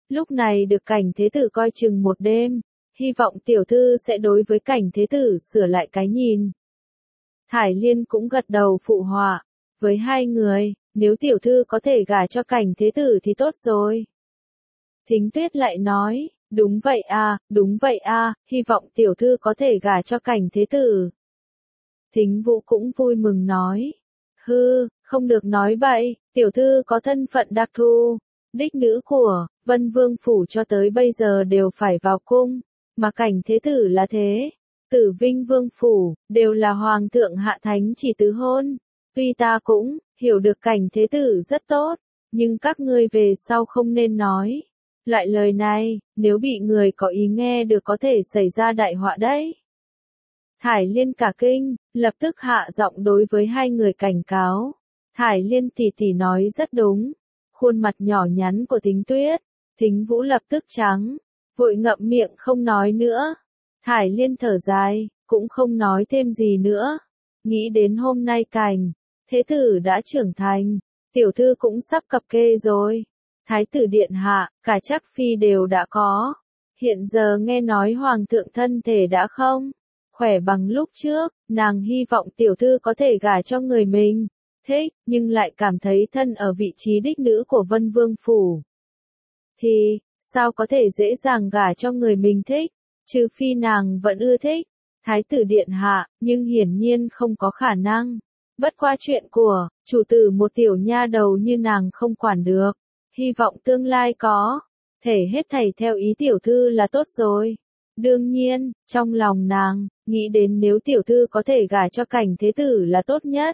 Lúc này được Cảnh Thế Tử coi chừng một đêm, hy vọng tiểu thư sẽ đối với Cảnh Thế Tử sửa lại cái nhìn. Thải Liên cũng gật đầu phụ họa, với hai người, nếu tiểu thư có thể gả cho Cảnh Thế Tử thì tốt rồi. Thính Tuyết lại nói, đúng vậy à, đúng vậy à, hy vọng tiểu thư có thể gả cho Cảnh Thế Tử. Thính Vũ cũng vui mừng nói, hư, không được nói bậy, tiểu thư có thân phận đặc thù, đích nữ của Vân Vương Phủ cho tới bây giờ đều phải vào cung, mà Cảnh Thế Tử là thế. Tử Vinh Vương Phủ, đều là Hoàng thượng hạ thánh chỉ tứ hôn. Tuy ta cũng hiểu được Cảnh Thế Tử rất tốt, nhưng các ngươi về sau không nên nói. Loại lời này, nếu bị người có ý nghe được có thể xảy ra đại họa đấy. Thải Liên cả kinh, lập tức hạ giọng đối với hai người cảnh cáo. Thải Liên tỷ tỷ nói rất đúng. Khuôn mặt nhỏ nhắn của Thính Tuyết, Thính Vũ lập tức trắng, vội ngậm miệng không nói nữa. Thải Liên thở dài, cũng không nói thêm gì nữa. Nghĩ đến hôm nay Cảnh Thế Tử đã trưởng thành, tiểu thư cũng sắp cập kê rồi. Thái tử điện hạ, cả Trác phi đều đã có. Hiện giờ nghe nói hoàng thượng thân thể đã không khỏe bằng lúc trước, nàng hy vọng tiểu thư có thể gả cho người mình thích, nhưng lại cảm thấy thân ở vị trí đích nữ của Vân Vương Phủ. Thì, sao có thể dễ dàng gả cho người mình thích, trừ phi nàng vẫn ưa thích Thái tử điện hạ, nhưng hiển nhiên không có khả năng. Bất qua chuyện của chủ tử một tiểu nha đầu như nàng không quản được, hy vọng tương lai có thể hết thảy theo ý tiểu thư là tốt rồi. Đương nhiên, trong lòng nàng, nghĩ đến nếu tiểu thư có thể gả cho Cảnh Thế Tử là tốt nhất.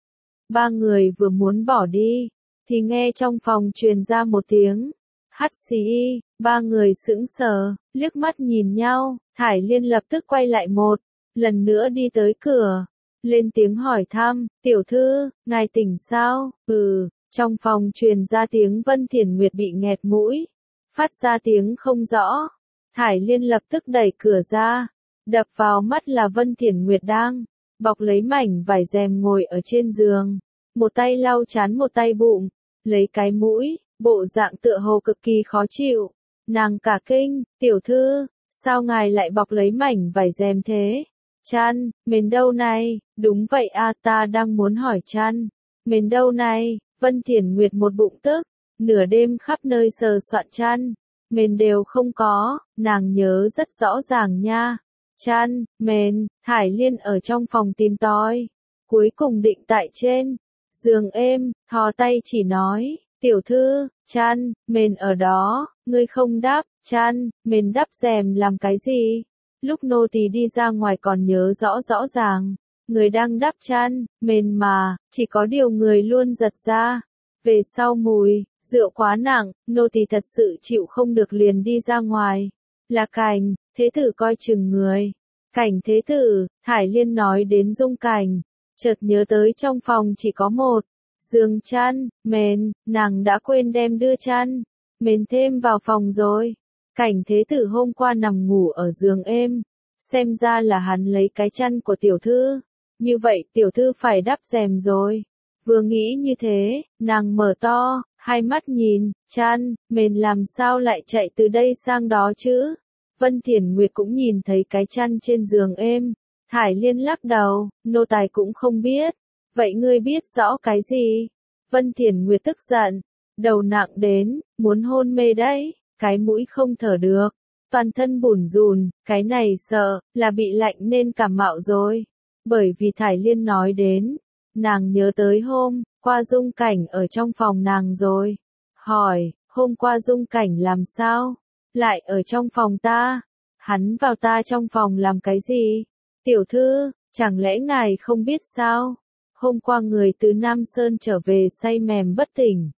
Ba người vừa muốn bỏ đi, thì nghe trong phòng truyền ra một tiếng hắt xì, ba người sững sờ, liếc mắt nhìn nhau, Thải Liên lập tức quay lại một lần nữa đi tới cửa, lên tiếng hỏi thăm, tiểu thư, ngài tỉnh sao? Ừ, trong phòng truyền ra tiếng Vân Thiển Nguyệt bị nghẹt mũi, phát ra tiếng không rõ. Thải Liên lập tức đẩy cửa ra, đập vào mắt là Vân Thiển Nguyệt đang bọc lấy mảnh vải rèm ngồi ở trên giường, một tay lau trán một tay bụng, lấy cái mũi, bộ dạng tựa hồ cực kỳ khó chịu. Nàng cả kinh, tiểu thư, sao ngài lại bọc lấy mảnh vải rèm thế? Chăn, mền đâu này? Đúng vậy a, ta đang muốn hỏi chăn, mền đâu này? Vân Thiển Nguyệt một bụng tức, nửa đêm khắp nơi sờ soạn chăn, mền đều không có, nàng nhớ rất rõ ràng nha. Chăn, mền, Thải Liên ở trong phòng tìm tòi, cuối cùng định tại trên giường êm, thò tay chỉ nói, tiểu thư, chăn, mền ở đó, ngươi không đắp, chăn, mền đắp rèm làm cái gì? Lúc nô tỳ đi ra ngoài còn nhớ rõ rõ ràng, người đang đắp chăn, mền mà, chỉ có điều người luôn giật ra. Về sau mùi rượu quá nặng, nô tỳ thật sự chịu không được liền đi ra ngoài. Là Cảnh Thế Tử coi chừng người. Cảnh Thế Tử, Thải Liên nói đến Dung Cảnh, chợt nhớ tới trong phòng chỉ có một giường chăn, mền, nàng đã quên đem đưa chăn, mền thêm vào phòng rồi. Cảnh Thế Tử hôm qua nằm ngủ ở giường êm, xem ra là hắn lấy cái chăn của tiểu thư, như vậy tiểu thư phải đắp rèm rồi. Vừa nghĩ như thế, nàng mở to hai mắt nhìn, chăn, mền làm sao lại chạy từ đây sang đó chứ? Vân Thiển Nguyệt cũng nhìn thấy cái chăn trên giường êm. Thải Liên lắc đầu, nô tài cũng không biết. Vậy ngươi biết rõ cái gì? Vân Thiển Nguyệt tức giận, đầu nặng đến, muốn hôn mê đấy, cái mũi không thở được, toàn thân bủn rùn, cái này sợ là bị lạnh nên cảm mạo rồi. Bởi vì Thải Liên nói đến, nàng nhớ tới hôm qua Dung Cảnh ở trong phòng nàng rồi. Hỏi, hôm qua Dung Cảnh làm sao? Lại ở trong phòng ta? Hắn vào ta trong phòng làm cái gì? Tiểu thư, chẳng lẽ ngài không biết sao? Hôm qua người từ Nam Sơn trở về say mềm bất tỉnh.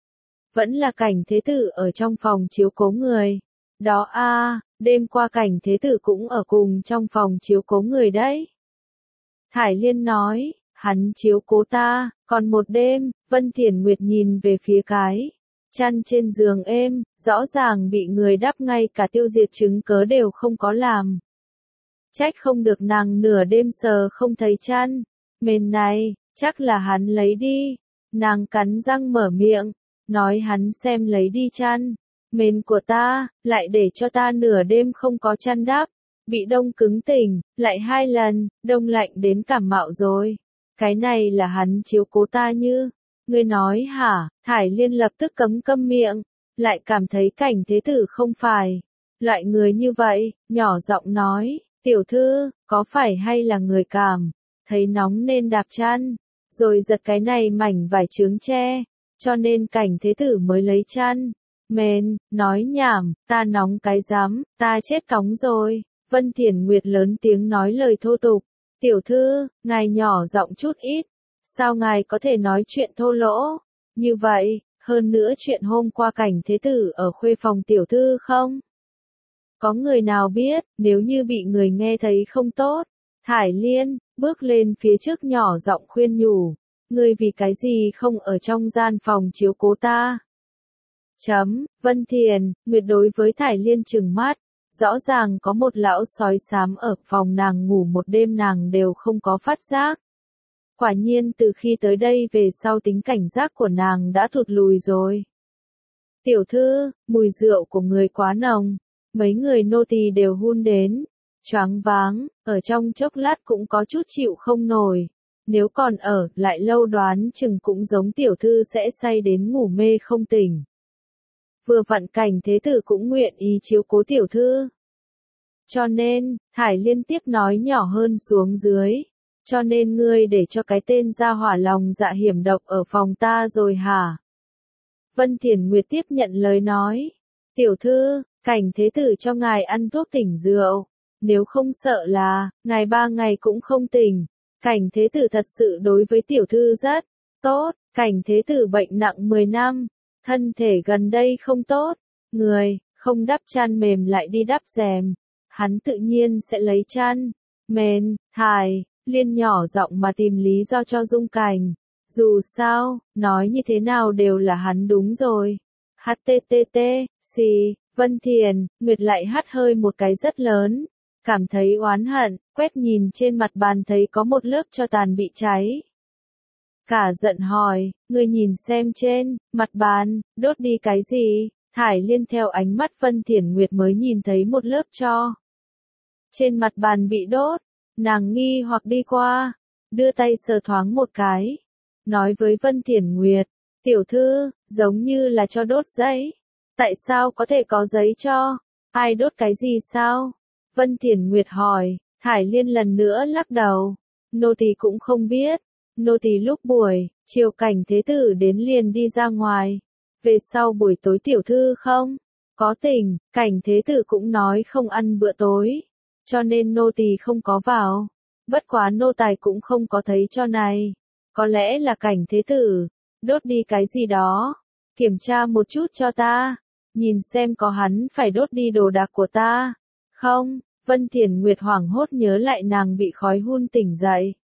Vẫn là Cảnh Thế Tử ở trong phòng chiếu cố người. Đó a, à, đêm qua Cảnh Thế Tử cũng ở cùng trong phòng chiếu cố người đấy. Thải Liên nói, hắn chiếu cố ta, còn một đêm. Vân Thiển Nguyệt nhìn về phía cái chăn trên giường êm, rõ ràng bị người đắp, ngay cả tiêu diệt chứng cớ đều không có làm. Trách không được nàng nửa đêm sờ không thấy chăn, mền này, chắc là hắn lấy đi. Nàng cắn răng mở miệng, nói hắn xem lấy đi chăn, Mền của ta, lại để cho ta nửa đêm không có chăn đắp, bị đông cứng tỉnh, lại hai lần, đông lạnh đến cảm mạo rồi. Cái này là hắn chiếu cố ta như, ngươi nói hả, Thải Liên lập tức cấm câm miệng, lại cảm thấy Cảnh Thế Tử không phải loại người như vậy, nhỏ giọng nói, tiểu thư, có phải hay là người cảm, thấy nóng nên đạp chăn, rồi giật cái này mảnh vải chướng che, cho nên Cảnh Thế Tử mới lấy chăn, mền, nói nhảm, ta nóng cái rắm, ta chết cóng rồi. Vân Thiển Nguyệt lớn tiếng nói lời thô tục, tiểu thư, ngài nhỏ giọng chút ít, sao ngài có thể nói chuyện thô lỗ, như vậy, hơn nữa chuyện hôm qua Cảnh Thế Tử ở khuê phòng tiểu thư không? Có người nào biết, nếu như bị người nghe thấy không tốt, Thải Liên, bước lên phía trước nhỏ giọng khuyên nhủ, ngươi vì cái gì không ở trong gian phòng chiếu cố ta? Chấm, Vân Thiền, Nguyệt đối với Thải Liên trừng mắt, rõ ràng có một lão sói xám ở phòng nàng ngủ một đêm nàng đều không có phát giác. Quả nhiên từ khi tới đây về sau tính cảnh giác của nàng đã thụt lùi rồi. Tiểu thư, mùi rượu của người quá nồng, mấy người nô tỳ đều hun đến, choáng váng, ở trong chốc lát cũng có chút chịu không nổi. Nếu còn ở lại lâu đoán chừng cũng giống tiểu thư sẽ say đến ngủ mê không tỉnh. Vừa vặn Cảnh Thế Tử cũng nguyện ý chiếu cố tiểu thư. Cho nên, Thải Liên tiếp nói nhỏ hơn xuống dưới. Cho nên ngươi để cho cái tên gia hỏa lòng dạ hiểm độc ở phòng ta rồi hả? Vân Thiển Nguyệt tiếp nhận lời nói. Tiểu thư, Cảnh Thế Tử cho ngài ăn thuốc tỉnh rượu. Nếu không sợ là, ngài ba ngày cũng không tỉnh. Cảnh Thế Tử thật sự đối với tiểu thư rất tốt. Cảnh Thế Tử bệnh nặng mười năm. Thân thể gần đây không tốt. Người, không đắp chăn mềm lại đi đắp rèm. Hắn tự nhiên sẽ lấy chăn, mền, Thải Liên nhỏ giọng mà tìm lý do cho Dung Cảnh. Dù sao, nói như thế nào đều là hắn đúng rồi. http, xì, Vân Thiền, Nguyệt lại hắt hơi một cái rất lớn. Cảm thấy oán hận, quét nhìn trên mặt bàn thấy có một lớp tro tàn bị cháy. Cả giận hỏi, ngươi nhìn xem trên, mặt bàn, đốt đi cái gì? Thải Liên theo ánh mắt Vân Thiển Nguyệt mới nhìn thấy một lớp tro. Trên mặt bàn bị đốt, nàng nghi hoặc đi qua, đưa tay sờ thoáng một cái. Nói với Vân Thiển Nguyệt, tiểu thư, giống như là cho đốt giấy. Tại sao có thể có giấy cho? Ai đốt cái gì sao? Vân Thiển Nguyệt hỏi, Thải Liên lần nữa lắc đầu. Nô tỳ cũng không biết. Nô tỳ lúc buổi, chiều Cảnh Thế Tử đến liền đi ra ngoài. Về sau buổi tối tiểu thư không? Có tỉnh, Cảnh Thế Tử cũng nói không ăn bữa tối. Cho nên nô tỳ không có vào. Bất quá nô tài cũng không có thấy cho này. Có lẽ là Cảnh Thế Tử đốt đi cái gì đó. Kiểm tra một chút cho ta. Nhìn xem có hắn phải đốt đi đồ đạc của ta. Không, Vân Thiển Nguyệt hoảng hốt nhớ lại nàng bị khói hun tỉnh dậy.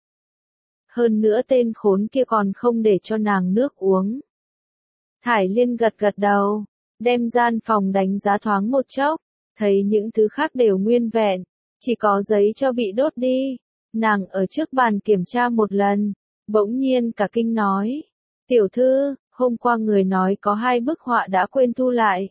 Hơn nữa tên khốn kia còn không để cho nàng nước uống. Thải Liên gật gật đầu, đem gian phòng đánh giá thoáng một chốc, thấy những thứ khác đều nguyên vẹn, chỉ có giấy cho bị đốt đi. Nàng ở trước bàn kiểm tra một lần, bỗng nhiên cả kinh nói, tiểu thư, hôm qua người nói có hai bức họa đã quên thu lại.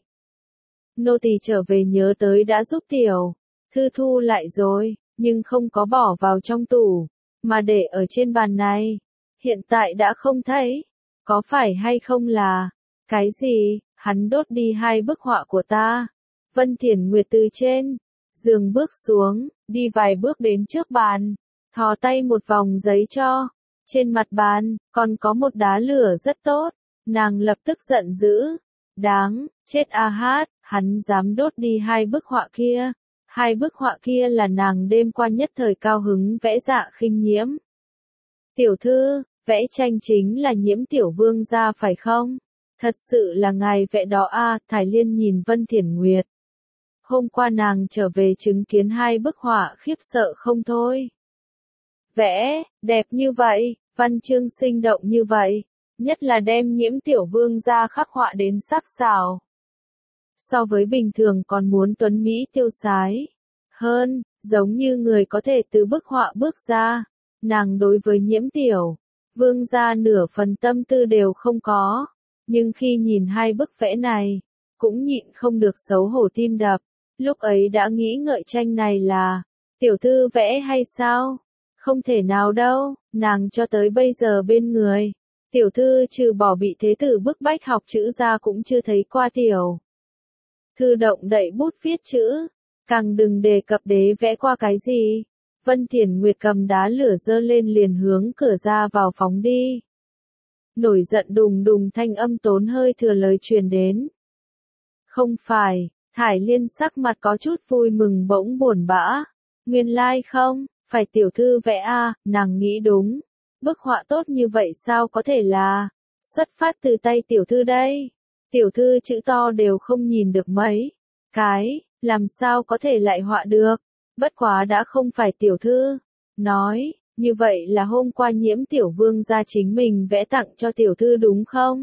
Nô tỳ trở về nhớ tới đã giúp tiểu thư thu lại rồi, nhưng không có bỏ vào trong tủ, mà để ở trên bàn này. Hiện tại đã không thấy, có phải hay không là, cái gì, hắn đốt đi hai bức họa của ta. Vân Thiển Nguyệt từ trên giường bước xuống, đi vài bước đến trước bàn, thò tay một vòng giấy cho. Trên mặt bàn, còn có một đá lửa rất tốt, nàng lập tức giận dữ. Đáng, chết a hát, hắn dám đốt đi hai bức họa kia. Hai bức họa kia là nàng đêm qua nhất thời cao hứng vẽ dạ khinh nhiễm. Tiểu thư, vẽ tranh chính là Nhiễm tiểu vương gia phải không? Thật sự là ngài vẽ đó a, Thải Liên nhìn Vân Thiển Nguyệt. Hôm qua nàng trở về chứng kiến hai bức họa khiếp sợ không thôi. Vẽ, đẹp như vậy, văn chương sinh động như vậy, nhất là đem Nhiễm tiểu vương gia khắc họa đến sắc sảo. So với bình thường còn muốn tuấn mỹ tiêu sái hơn, giống như người có thể từ bức họa bước ra. Nàng đối với Nhiễm tiểu vương gia nửa phần tâm tư đều không có, nhưng khi nhìn hai bức vẽ này, cũng nhịn không được xấu hổ tim đập. Lúc ấy đã nghĩ ngợi tranh này là tiểu thư vẽ hay sao? Không thể nào đâu, nàng cho tới bây giờ bên người. Tiểu thư trừ bỏ bị thế tử bức bách học chữ ra cũng chưa thấy qua tiểu thư động đậy bút viết chữ, càng đừng đề cập đế vẽ qua cái gì. Vân Thiển Nguyệt cầm đá lửa dơ lên liền hướng cửa ra vào phóng đi. Nổi giận đùng đùng thanh âm tốn hơi thừa lời truyền đến. Không phải, Thải Liên sắc mặt có chút vui mừng bỗng buồn bã. Nguyên lai like không, phải tiểu thư vẽ à, nàng nghĩ đúng. Bức họa tốt như vậy sao có thể là xuất phát từ tay tiểu thư đây? Tiểu thư chữ to đều không nhìn được mấy cái, làm sao có thể lại họa được? Bất quá đã không phải tiểu thư. Nói, như vậy là hôm qua Nhiễm tiểu vương gia chính mình vẽ tặng cho tiểu thư đúng không?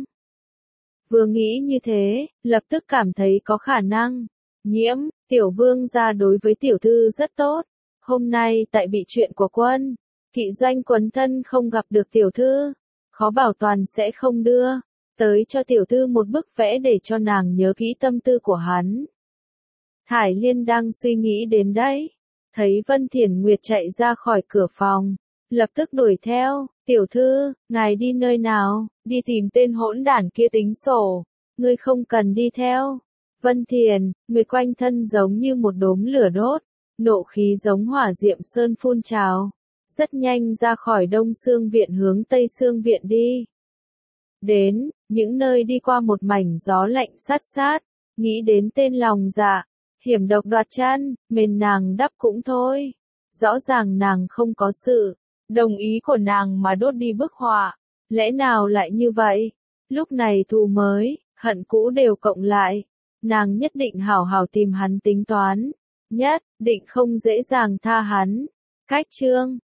Vừa nghĩ như thế, lập tức cảm thấy có khả năng. Nhiễm, tiểu vương gia đối với tiểu thư rất tốt. Hôm nay tại bị chuyện của quân kỵ doanh quấn thân không gặp được tiểu thư, khó bảo toàn sẽ không đưa tới cho tiểu thư một bức vẽ để cho nàng nhớ kỹ tâm tư của hắn. Thải Liên đang suy nghĩ đến đấy, thấy Vân Thiển Nguyệt chạy ra khỏi cửa phòng, lập tức đuổi theo. Tiểu thư, ngài đi nơi nào? Đi tìm tên hỗn đản kia tính sổ. Ngươi không cần đi theo. Vân Thiển Nguyệt quanh thân giống như một đốm lửa đốt, nộ khí giống hỏa diệm sơn phun trào, rất nhanh ra khỏi Đông Xương Viện hướng Tây Xương Viện đi. Đến những nơi đi qua một mảnh gió lạnh sát sát, nghĩ đến tên lòng dạ hiểm độc đoạt chăn, mền nàng đắp cũng thôi. Rõ ràng nàng không có sự đồng ý của nàng mà đốt đi bức họa, lẽ nào lại như vậy? Lúc này thù mới, hận cũ đều cộng lại, nàng nhất định hảo hảo tìm hắn tính toán, nhất định không dễ dàng tha hắn. Cách chương